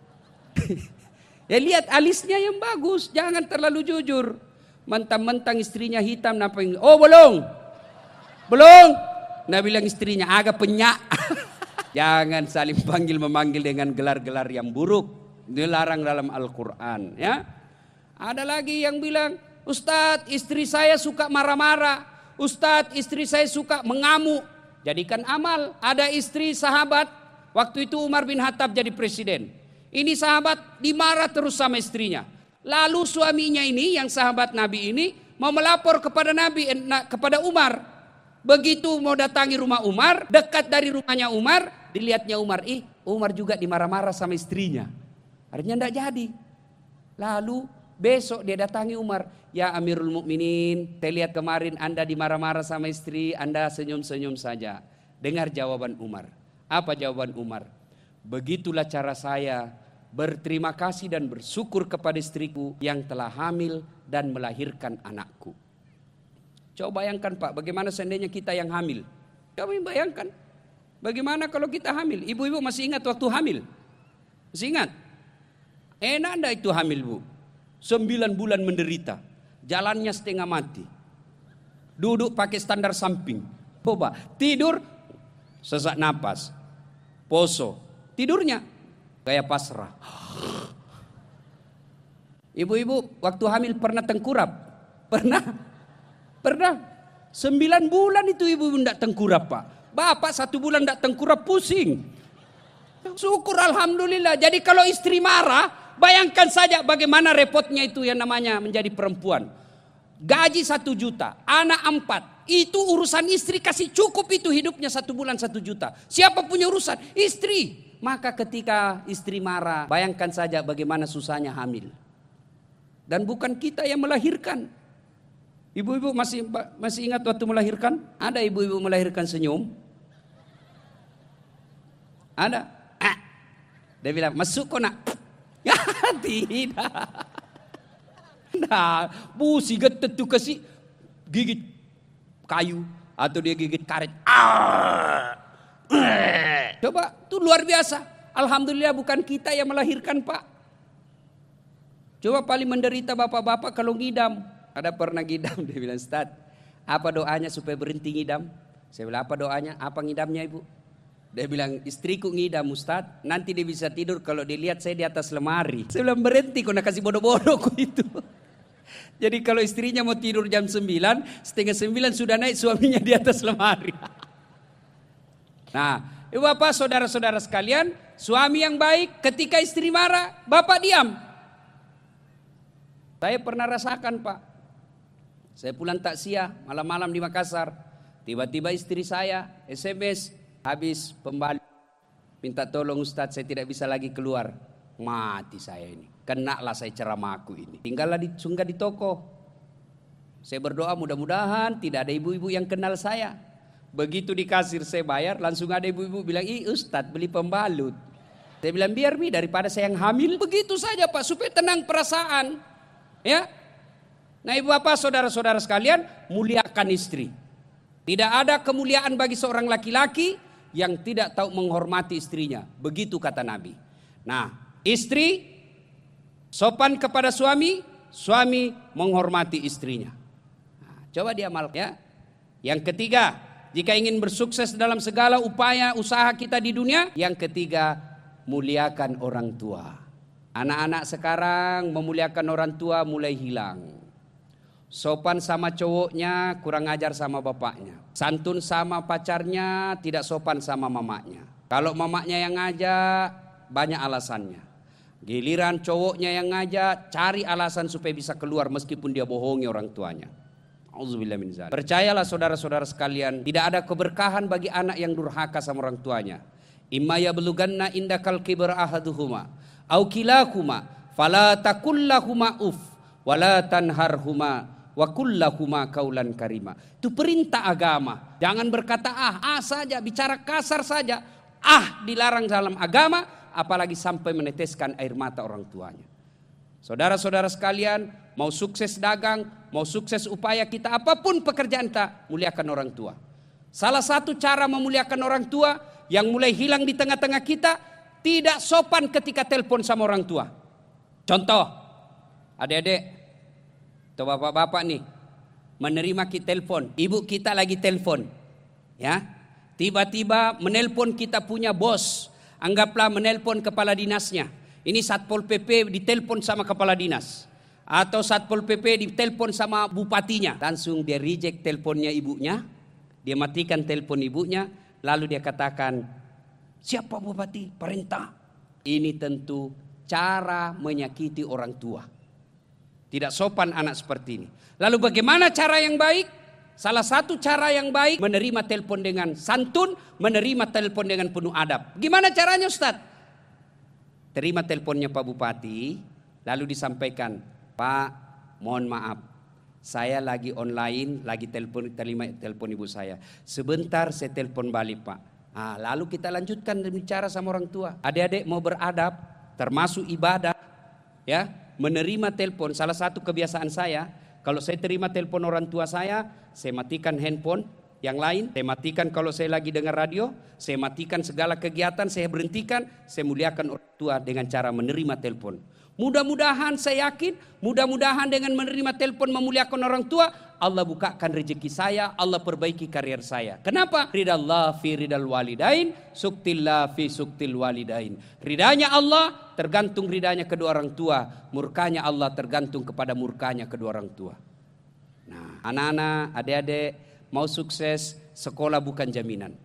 Ya lihat alisnya yang bagus. Jangan terlalu jujur. Mentang-mentang istrinya hitam. Oh belum. Belum. Nabi bilang istrinya agak penyak. Jangan saling panggil memanggil dengan gelar-gelar yang buruk. Dilarang dalam Al-Quran. Ya. Ada lagi yang bilang, Ustadz istri saya suka marah-marah. Ustadz istri saya suka mengamuk. Jadikan amal. Ada istri sahabat. Waktu itu Umar bin Khattab jadi presiden. Ini sahabat dimarah terus sama istrinya. Lalu suaminya ini yang sahabat Nabi ini mau melapor kepada Nabi, kepada Umar. Begitu mau datangi rumah Umar. Dekat dari rumahnya Umar. Dilihatnya Umar. Ih Umar juga dimarah-marah sama istrinya. Akhirnya tidak jadi. Lalu besok dia datangi Umar. Ya Amirul Mukminin, saya lihat kemarin Anda dimarah-marah sama istri, Anda senyum-senyum saja. Dengar jawaban Umar. Apa jawaban Umar? Begitulah cara saya berterima kasih dan bersyukur kepada istriku yang telah hamil dan melahirkan anakku. Coba bayangkan Pak, bagaimana seandainya kita yang hamil? Coba bayangkan. Bagaimana kalau kita hamil? Ibu-ibu masih ingat waktu hamil? Masih ingat? Enak enggak itu hamil Bu? Sembilan bulan menderita. Jalannya setengah mati. Duduk pakai standar samping. Coba tidur sesak napas. Poso. Tidurnya kayak pasrah. Ibu-ibu waktu hamil pernah tengkurap? Pernah? Pernah. Sembilan bulan itu ibu tidak tengkurap Pak. Bapak satu bulan tidak tengkurap pusing. Syukur alhamdulillah. Jadi kalau istri marah, bayangkan saja bagaimana repotnya itu yang namanya menjadi perempuan. Gaji satu juta, anak empat. Itu urusan istri, kasih cukup itu hidupnya satu bulan satu juta. Siapa punya urusan? Istri. Maka ketika istri marah, bayangkan saja bagaimana susahnya hamil. Dan bukan kita yang melahirkan. Ibu-ibu masih masih ingat waktu melahirkan? Ada ibu-ibu melahirkan senyum? Ada? Ah. Dia bilang, masuk kok nak. Ya tidak. Nah, busi getet tuh kasih gigit kayu atau dia gigit karet. Ah. Coba, itu luar biasa. Alhamdulillah bukan kita yang melahirkan Pak. Coba paling menderita bapak-bapak kalau ngidam. Ada pernah ngidam, dia bilang, Ustaz, apa doanya supaya berhenti ngidam? Saya bilang, apa doanya? Apa ngidamnya ibu? Dia bilang, istriku ngidam Ustaz, nanti dia bisa tidur kalau dilihat saya di atas lemari. Saya bilang, berhenti kau nak kasih bodoh-bodohku itu. Jadi kalau istrinya mau tidur jam sembilan, setengah sembilan sudah naik suaminya di atas lemari. Nah, ibu bapak, saudara-saudara sekalian, suami yang baik ketika istri marah, bapak diam. Saya pernah rasakan Pak. Saya pulang takziah malam-malam di Makassar. Tiba-tiba istri saya S M S. Habis pembalut, minta tolong Ustadz saya tidak bisa lagi keluar. Mati saya ini, kenalah saya ceramahku ini. Tinggallah di, sunggah di toko. Saya berdoa mudah-mudahan tidak ada ibu-ibu yang kenal saya. Begitu di kasir saya bayar, langsung ada ibu-ibu bilang, ih Ustadz beli pembalut. Saya bilang biar mi daripada saya yang hamil. Begitu saja Pak, supaya tenang perasaan. Ya. Nah ibu bapak saudara-saudara sekalian, muliakan istri. Tidak ada kemuliaan bagi seorang laki-laki yang tidak tahu menghormati istrinya. Begitu kata Nabi. Nah, istri sopan kepada suami, suami menghormati istrinya. Nah, coba diamalkan ya. Yang ketiga, jika ingin bersukses dalam segala upaya usaha kita di dunia, yang ketiga, muliakan orang tua. Anak-anak sekarang memuliakan orang tua mulai hilang. Sopan sama cowoknya, kurang ajar sama bapaknya. Santun sama pacarnya, tidak sopan sama mamanya. Kalau mamanya yang ngajak, banyak alasannya. Giliran cowoknya yang ngajak, cari alasan supaya bisa keluar meskipun dia bohongi orang tuanya. Auzubillah min dzalik. Percayalah saudara-saudara sekalian, tidak ada keberkahan bagi anak yang durhaka sama orang tuanya. Imma yablughanna indakal kibra ahaduhuma au kilahuma fala taqul lahumā uff wala tanharhuma wa qul lahumā qaulan karima. Itu perintah agama. Jangan berkata ah, ah saja, bicara kasar saja. Ah dilarang dalam agama, apalagi sampai meneteskan air mata orang tuanya. Saudara-saudara sekalian, mau sukses dagang, mau sukses upaya kita, apapun pekerjaan kita, muliakan orang tua. Salah satu cara memuliakan orang tua yang mulai hilang di tengah-tengah kita, tidak sopan ketika telepon sama orang tua. Contoh, adik-adik atau bapak-bapak nih, menerima kita telepon, ibu kita lagi telepon, ya, tiba-tiba menelpon kita punya bos, anggaplah menelpon kepala dinasnya. Ini Satpol P P ditelepon sama kepala dinas, atau Satpol P P ditelepon sama bupatinya. Langsung dia reject teleponnya ibunya, dia matikan telepon ibunya, lalu dia katakan, siapa bupati? Perintah. Ini tentu cara menyakiti orang tua. Tidak sopan anak seperti ini. Lalu bagaimana cara yang baik? Salah satu cara yang baik, menerima telepon dengan santun, menerima telepon dengan penuh adab. Gimana caranya, Ustaz? Terima teleponnya Pak Bupati, lalu disampaikan, Pak, mohon maaf, saya lagi online, lagi telepon, terima telepon ibu saya. Sebentar saya telepon balik, Pak. Nah, lalu kita lanjutkan bicara sama orang tua. Adik-adik mau beradab, termasuk ibadah, ya, menerima telepon. Salah satu kebiasaan saya, kalau saya terima telepon orang tua saya, saya matikan handphone. Yang lain, saya matikan kalau saya lagi dengar radio, saya matikan segala kegiatan, saya berhentikan, saya muliakan orang tua dengan cara menerima telepon. Mudah-mudahan saya yakin, mudah-mudahan dengan menerima telepon memuliakan orang tua, Allah bukakan rezeki saya, Allah perbaiki karier saya. Kenapa? Ridallah fi ridal walidain, suktillah fi suktil walidain. Ridanya Allah tergantung ridanya kedua orang tua, murkanya Allah tergantung kepada murkanya kedua orang tua. Nah, anak-anak, adik-adik, mau sukses, sekolah bukan jaminan.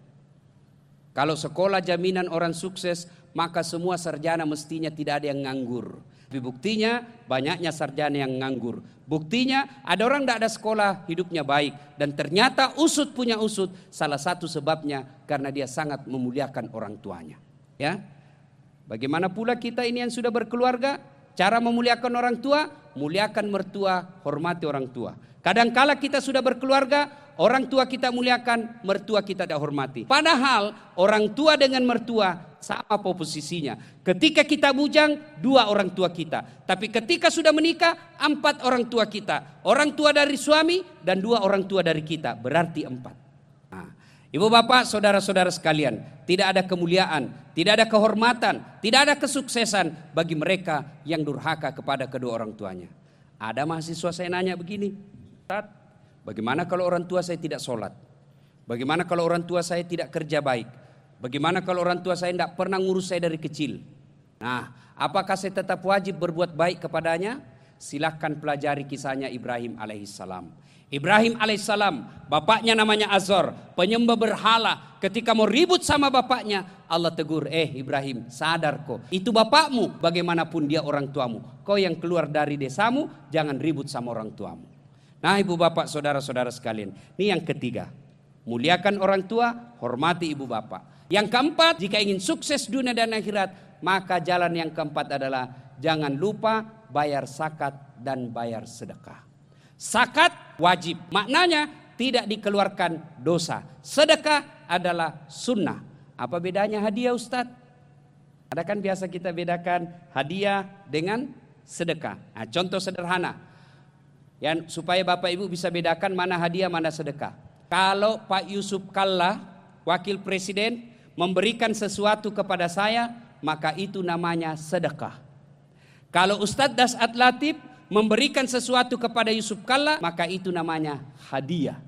Kalau sekolah jaminan orang sukses, maka semua sarjana mestinya tidak ada yang nganggur. Tapi buktinya banyaknya sarjana yang nganggur. Buktinya ada orang tidak ada sekolah, hidupnya baik. Dan ternyata usut punya usut, salah satu sebabnya karena dia sangat memuliakan orang tuanya. Ya, bagaimana pula kita ini yang sudah berkeluarga, cara memuliakan orang tua, muliakan mertua, hormati orang tua. Kadangkala kita sudah berkeluarga, orang tua kita muliakan, mertua kita tidak hormati. Padahal orang tua dengan mertua sama posisinya. Ketika kita bujang, dua orang tua kita. Tapi ketika sudah menikah, empat orang tua kita. Orang tua dari suami dan dua orang tua dari kita. Berarti empat. Nah, ibu bapak, saudara-saudara sekalian, tidak ada kemuliaan, tidak ada kehormatan, tidak ada kesuksesan bagi mereka yang durhaka kepada kedua orang tuanya. Ada mahasiswa saya nanya begini, bagaimana kalau orang tua saya tidak sholat? Bagaimana kalau orang tua saya tidak kerja baik? Bagaimana kalau orang tua saya tidak pernah ngurus saya dari kecil? Nah, apakah saya tetap wajib berbuat baik kepadanya? Silahkan pelajari kisahnya Ibrahim alaihissalam. Ibrahim alaihissalam, bapaknya namanya Azor, penyembah berhala. Ketika mau ribut sama bapaknya, Allah tegur, eh Ibrahim, sadar kok, itu bapakmu, bagaimanapun dia orang tuamu. Kau yang keluar dari desamu, jangan ribut sama orang tuamu. Nah, ibu bapak, saudara-saudara sekalian, ini yang ketiga, muliakan orang tua, hormati ibu bapak. Yang keempat, jika ingin sukses dunia dan akhirat, maka jalan yang keempat adalah jangan lupa bayar zakat dan bayar sedekah. Zakat wajib, maknanya tidak dikeluarkan dosa. Sedekah adalah sunnah. Apa bedanya hadiah, Ustadz? Ada kan biasa kita bedakan hadiah dengan sedekah. Nah, contoh sederhana. Yang supaya Bapak Ibu bisa bedakan mana hadiah mana sedekah. Kalau Pak Yusuf Kalla, wakil presiden, memberikan sesuatu kepada saya, maka itu namanya sedekah. Kalau Ustadz Dasat Latif memberikan sesuatu kepada Yusuf Kalla, maka itu namanya hadiah.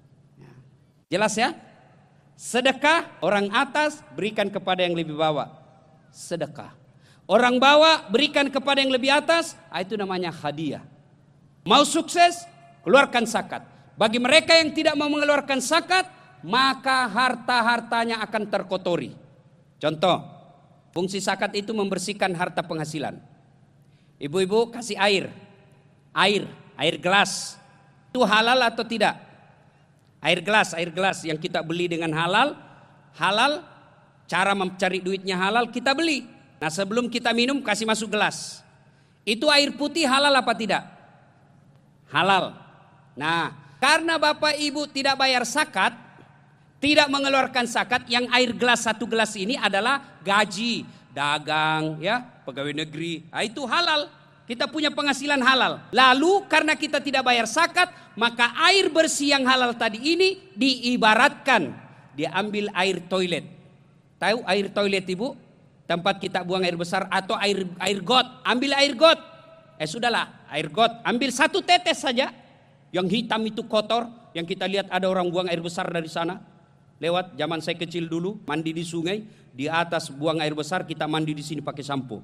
Jelas ya? Sedekah, orang atas berikan kepada yang lebih bawah. Sedekah. Orang bawah berikan kepada yang lebih atas, itu namanya hadiah. Mau sukses, keluarkan zakat. Bagi mereka yang tidak mau mengeluarkan zakat, maka harta-hartanya akan terkotori. Contoh, fungsi zakat itu membersihkan harta penghasilan. Ibu-ibu kasih air. Air, air gelas. Itu halal atau tidak? Air gelas, air gelas yang kita beli dengan halal. Halal, cara mencari duitnya halal, kita beli. Nah sebelum kita minum kasih masuk gelas. Itu air putih halal apa tidak? Halal. Nah karena Bapak Ibu tidak bayar zakat, tidak mengeluarkan zakat, yang air gelas satu gelas ini adalah gaji, dagang, ya, pegawai negeri. Nah, itu halal. Kita punya penghasilan halal. Lalu karena kita tidak bayar zakat, maka air bersih yang halal tadi ini diibaratkan dia ambil air toilet. Tahu air toilet Ibu? Tempat kita buang air besar atau air air got. Ambil air got. Eh sudahlah, air got. Ambil satu tetes saja. Yang hitam itu kotor, yang kita lihat ada orang buang air besar dari sana. Lewat zaman saya kecil dulu, mandi di sungai, di atas buang air besar, kita mandi di sini pakai sampo.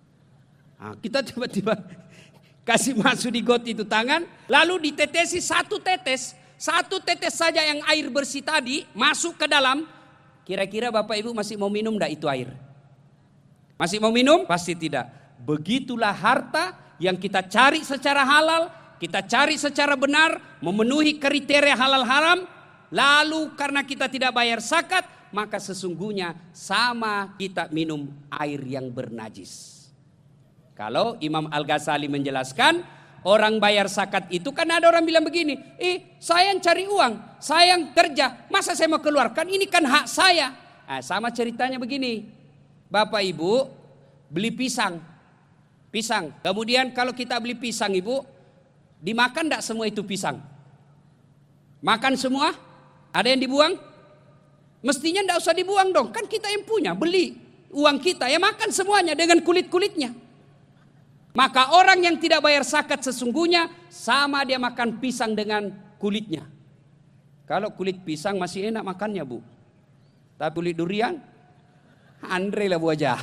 Nah, kita tiba-tiba kasih masuk di got itu tangan, lalu ditetesi satu tetes, satu tetes saja yang air bersih tadi masuk ke dalam. Kira-kira Bapak Ibu masih mau minum enggak itu air? Masih mau minum? Pasti tidak. Begitulah harta yang kita cari secara halal, kita cari secara benar, memenuhi kriteria halal haram. Lalu karena kita tidak bayar zakat, maka sesungguhnya sama kita minum air yang bernajis. Kalau Imam Al-Ghazali menjelaskan, orang bayar zakat itu kan ada orang bilang begini, eh saya yang cari uang, saya yang kerja, masa saya mau keluarkan, ini kan hak saya. Nah, sama ceritanya begini, Bapak Ibu beli pisang, pisang. Kemudian kalau kita beli pisang Ibu, dimakan enggak semua itu pisang? Makan semua? Ada yang dibuang? Mestinya enggak usah dibuang dong, kan kita yang punya, beli uang kita, ya makan semuanya dengan kulit-kulitnya. Maka orang yang tidak bayar zakat sesungguhnya sama dia makan pisang dengan kulitnya. Kalau kulit pisang masih enak makannya Bu, tapi kulit durian, Andre lah Bu aja.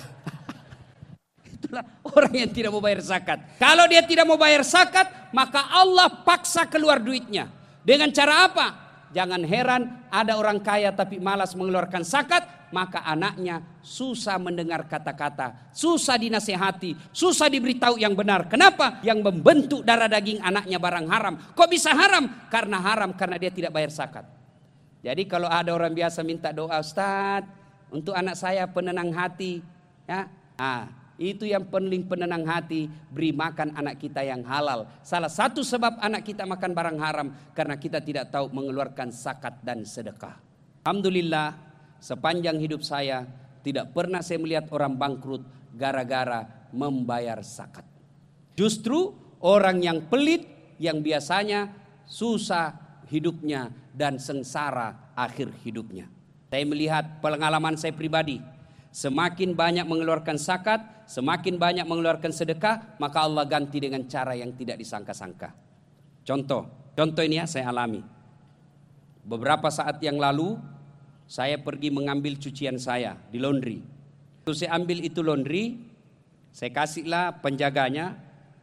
Itulah orang yang tidak mau bayar zakat. Kalau dia tidak mau bayar zakat, maka Allah paksa keluar duitnya. Dengan cara apa? Jangan heran ada orang kaya tapi malas mengeluarkan zakat, maka anaknya susah mendengar kata-kata, susah dinasehati, susah diberitahu yang benar. Kenapa? Yang membentuk darah daging anaknya barang haram. Kok bisa haram? Karena haram karena dia tidak bayar zakat. Jadi kalau ada orang biasa minta doa, Ustaz, untuk anak saya penenang hati, ya, ah, itu yang paling penenang hati, beri makan anak kita yang halal. Salah satu sebab anak kita makan barang haram karena kita tidak tahu mengeluarkan zakat dan sedekah. Alhamdulillah, sepanjang hidup saya tidak pernah saya melihat orang bangkrut gara-gara membayar zakat. Justru orang yang pelit, yang biasanya susah hidupnya dan sengsara akhir hidupnya. Saya melihat pengalaman saya pribadi, semakin banyak mengeluarkan zakat, semakin banyak mengeluarkan sedekah, maka Allah ganti dengan cara yang tidak disangka-sangka. Contoh, contoh ini ya saya alami. Beberapa saat yang lalu, saya pergi mengambil cucian saya di laundry. Terus saya ambil itu laundry, saya kasihlah penjaganya,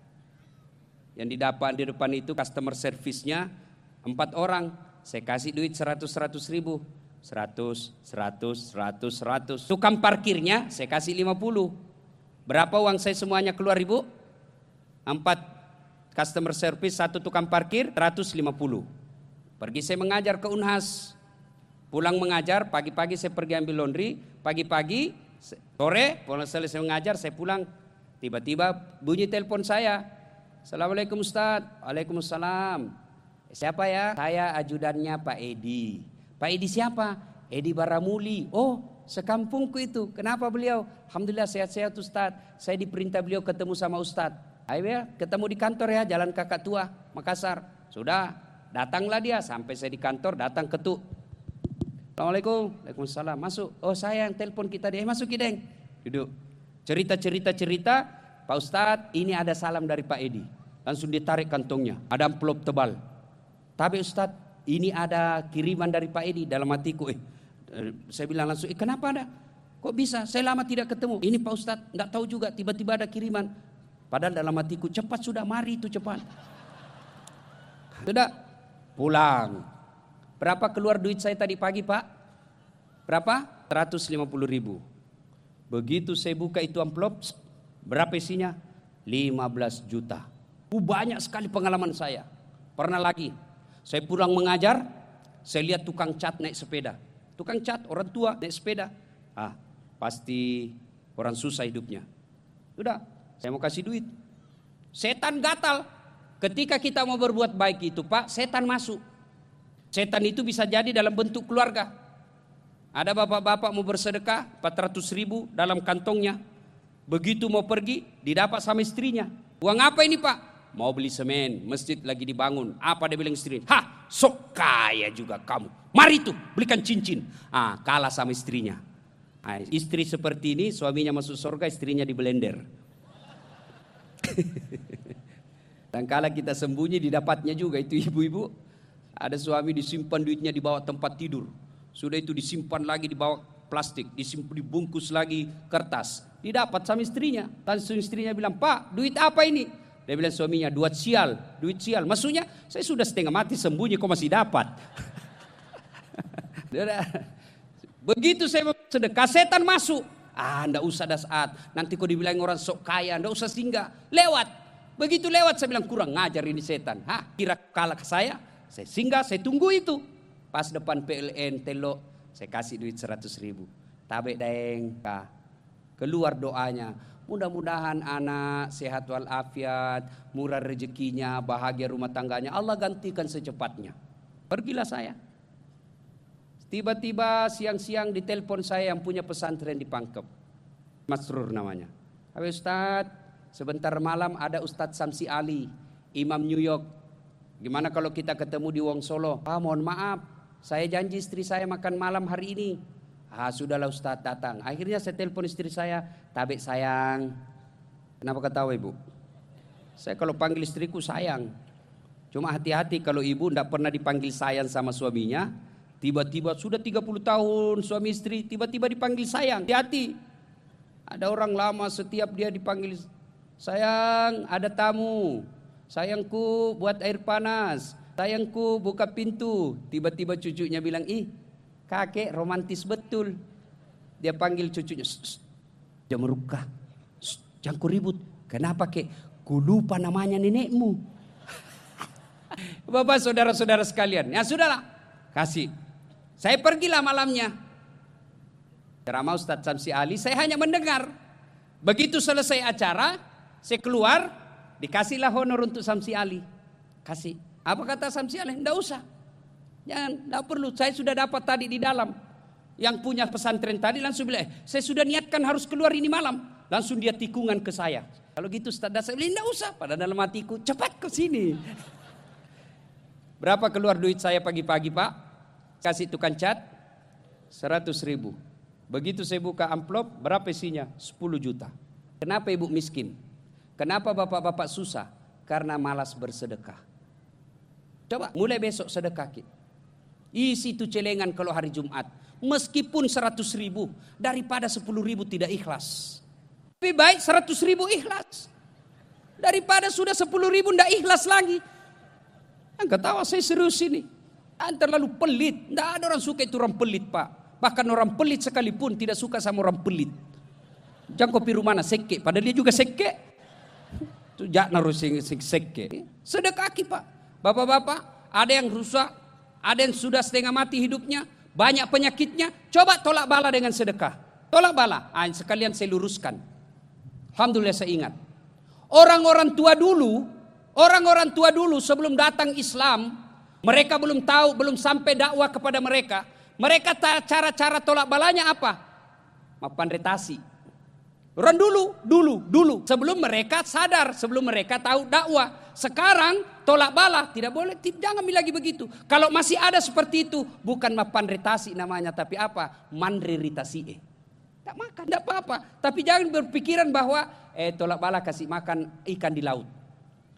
yang didapat di depan itu customer service-nya, empat orang, saya kasih duit seratus seratus ribu. Seratus, seratus, seratus, seratus. Tukang parkirnya saya kasih lima puluh. Berapa uang saya semuanya keluar Ibu? Empat customer service, satu tukang parkir, seratus lima puluh. Pergi saya mengajar ke Unhas. Pulang mengajar, pagi-pagi saya pergi ambil laundry. Pagi-pagi, sore, kalau selesai mengajar saya pulang. Tiba-tiba bunyi telepon saya. Assalamualaikum Ustaz. Waalaikumsalam. Siapa ya? Saya ajudannya Pak Edi. Pak Edi siapa? Edi Baramuli. Oh, sekampungku itu. Kenapa beliau? Alhamdulillah sehat-sehat Ustaz. Saya diperintah beliau ketemu sama Ustaz. Ayo ya, ketemu di kantor ya, Jalan Kakak Tua, Makassar. Sudah, datanglah dia. Sampai saya di kantor, datang ketuk. Assalamualaikum. Waalaikumsalam. Masuk. Oh saya yang telepon kita dia. Masuk Kideng. Duduk. Cerita-cerita-cerita. Pak Ustaz, ini ada salam dari Pak Edi. Langsung ditarik kantongnya, ada amplop tebal. Tapi Ustadz, ini ada kiriman dari Pak Edi. Dalam hatiku, eh, saya bilang langsung, eh kenapa ada? Kok bisa? Saya lama tidak ketemu. Ini Pak Ustadz, enggak tahu juga, tiba-tiba ada kiriman. Padahal dalam hatiku, cepat sudah, mari itu cepat. Sudah, pulang. Berapa keluar duit saya tadi pagi Pak? Berapa? seratus lima puluh ribu. Begitu saya buka itu amplop, berapa isinya? lima belas juta. Uh, banyak sekali pengalaman saya. Pernah lagi, saya pulang mengajar, saya lihat tukang cat naik sepeda. Tukang cat, orang tua naik sepeda. Ah, pasti orang susah hidupnya. Udah, saya mau kasih duit. Setan gatal. Ketika kita mau berbuat baik itu Pak, setan masuk. Setan itu bisa jadi dalam bentuk keluarga. Ada bapak-bapak mau bersedekah empat ratus ribu dalam kantongnya. Begitu mau pergi, didapat sama istrinya. Uang apa ini Pak? Mau beli semen, masjid lagi dibangun. Apa dia bilang istrinya? Hah, sok kaya juga kamu. Mari tuh, belikan cincin. Ah, kalah sama istrinya. Nah, istri seperti ini, suaminya masuk surga, istrinya di blender. Dan kala kita sembunyi, didapatnya juga itu ibu-ibu. Ada suami disimpan duitnya di bawah tempat tidur. Sudah itu disimpan lagi di bawah plastik, disimpan, dibungkus lagi kertas. Didapat sama istrinya. Langsung istrinya bilang, Pak, duit apa ini? Dia bilang suaminya, duit sial, duit sial. Maksudnya, saya sudah setengah mati sembunyi, kok masih dapat? Begitu saya mau sedekah, setan masuk. Ah, ndak usah dah saat. Nanti kau dibilang orang sok kaya, ndak usah singgah. Lewat. Begitu lewat, saya bilang kurang ngajar ini setan. Hah, kira kalah ke saya? Saya singgah, saya tunggu itu. Pas depan P L N, telok, saya kasih duit seratus ribu. Tabe daeng, keluar doanya. Mudah-mudahan anak sehat walafiat, murah rezekinya, bahagia rumah tangganya. Allah gantikan secepatnya. Pergilah saya. Tiba-tiba siang-siang ditelepon saya yang punya pesantren di Pangkep. Masrur namanya. Habis Ustaz, sebentar malam ada Ustadz Samsi Ali, Imam New York. Gimana kalau kita ketemu di Wong Solo? Ah, mohon maaf, saya janji istri saya makan malam hari ini. Ah, sudahlah Ustadz, datang. Akhirnya saya telepon istri saya, Tabek sayang. Kenapa ketawa ibu? Saya kalau panggil istriku sayang. Cuma hati-hati kalau ibu tidak pernah dipanggil sayang sama suaminya. Tiba-tiba sudah tiga puluh tahun suami istri, tiba-tiba dipanggil sayang. Hati-hati. Ada orang lama setiap dia dipanggil sayang, ada tamu. Sayangku buat air panas. Sayangku buka pintu. Tiba-tiba cucunya bilang, ih kakek romantis betul. Dia panggil cucunya, dia merukah. Jangan ku ribut. Kenapa kek? Ku lupa namanya nenekmu. Bapak saudara-saudara sekalian. Ya sudahlah. Kasih. Saya pergilah malamnya. Ceramah Ustadz Samsi Ali. Saya hanya mendengar. Begitu selesai acara, saya keluar. Dikasihlah honor untuk Samsi Ali. Kasih. Apa kata Samsi Ali? Tidak usah. Jangan, tidak perlu. Saya sudah dapat tadi di dalam. Yang punya pesantren tadi langsung bilang, eh, saya sudah niatkan harus keluar ini malam. Langsung dia tikungan ke saya. Kalau gitu Ustaz, saya bilang, tidak usah. Pada dalam hatiku, cepat ke sini. Berapa keluar duit saya pagi-pagi Pak? Kasih tukang cat, seratus ribu. Begitu saya buka amplop, berapa isinya? sepuluh juta. Kenapa ibu miskin? Kenapa bapak-bapak susah? Karena malas bersedekah. Coba mulai besok sedekah. Isi itu celengan kalau hari Jumat. Meskipun seratus ribu daripada sepuluh ribu tidak ikhlas. Lebih baik seratus ribu ikhlas. Daripada sudah sepuluh ribu tidak ikhlas lagi. Yang ketawa saya serius ini. Anda terlalu pelit. Tidak ada orang suka itu orang pelit Pak. Bahkan orang pelit sekalipun tidak suka sama orang pelit. Jangan kopi rumah seke. Padahal dia juga seke. Itu jangan harus seke. Sedekaki Pak. Bapak-bapak, ada yang rusak, ada yang sudah setengah mati hidupnya, banyak penyakitnya, coba tolak bala dengan sedekah. Tolak bala, ah, sekalian saya luruskan. Alhamdulillah saya ingat. Orang-orang tua dulu, orang-orang tua dulu sebelum datang Islam, mereka belum tahu, belum sampai dakwah kepada mereka. Mereka cara-cara tolak balanya apa? Mapan retasi. Orang dulu, dulu, dulu. Sebelum mereka sadar, sebelum mereka tahu dakwah. Sekarang tolak bala, tidak boleh, jangan lagi begitu. Kalau masih ada seperti itu, bukan mapan retasi namanya, tapi apa? Mandriritasi. Tak makan, tidak apa-apa. Tapi jangan berpikiran bahwa eh tolak bala kasih makan ikan di laut.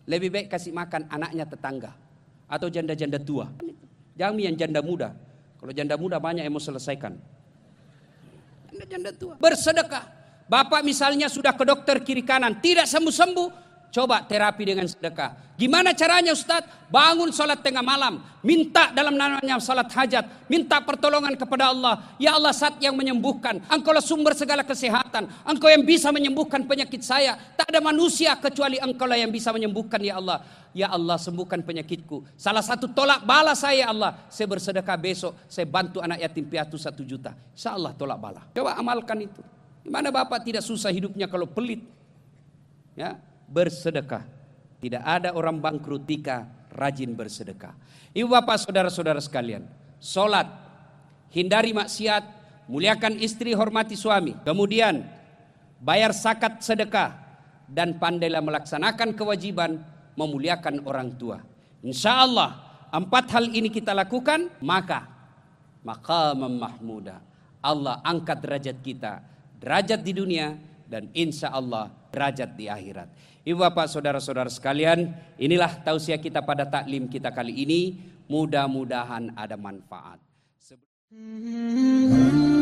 Lebih baik kasih makan anaknya tetangga atau janda-janda tua. Jangan yang janda muda. Kalau janda muda banyak yang mau selesaikan. Janda-janda tua. Bersedekah. Bapak misalnya sudah ke dokter kiri kanan, tidak sembuh-sembuh. Coba terapi dengan sedekah. Gimana caranya Ustaz? Bangun salat tengah malam. Minta dalam namanya salat hajat. Minta pertolongan kepada Allah. Ya Allah, Zat yang menyembuhkan. Engkau lah sumber segala kesehatan. Engkau yang bisa menyembuhkan penyakit saya. Tak ada manusia kecuali Engkau lah yang bisa menyembuhkan ya Allah. Ya Allah, sembuhkan penyakitku. Salah satu tolak bala saya ya Allah. Saya bersedekah besok. Saya bantu anak yatim piatu satu juta. Insya Allah tolak bala. Coba amalkan itu. Gimana Bapak tidak susah hidupnya kalau pelit? Ya. Bersedekah. Tidak ada orang bangkrut jika rajin bersedekah. Ibu bapak saudara-saudara sekalian, solat, hindari maksiat, muliakan istri, hormati suami. Kemudian bayar zakat sedekah dan pandailah melaksanakan kewajiban memuliakan orang tua. Insya Allah empat hal ini kita lakukan, maka maqamam mahmuda, Allah angkat derajat kita, derajat di dunia dan insya Allah derajat di akhirat. Ibu bapak saudara-saudara sekalian, inilah tausiah kita pada taklim kita kali ini. Mudah-mudahan ada manfaat.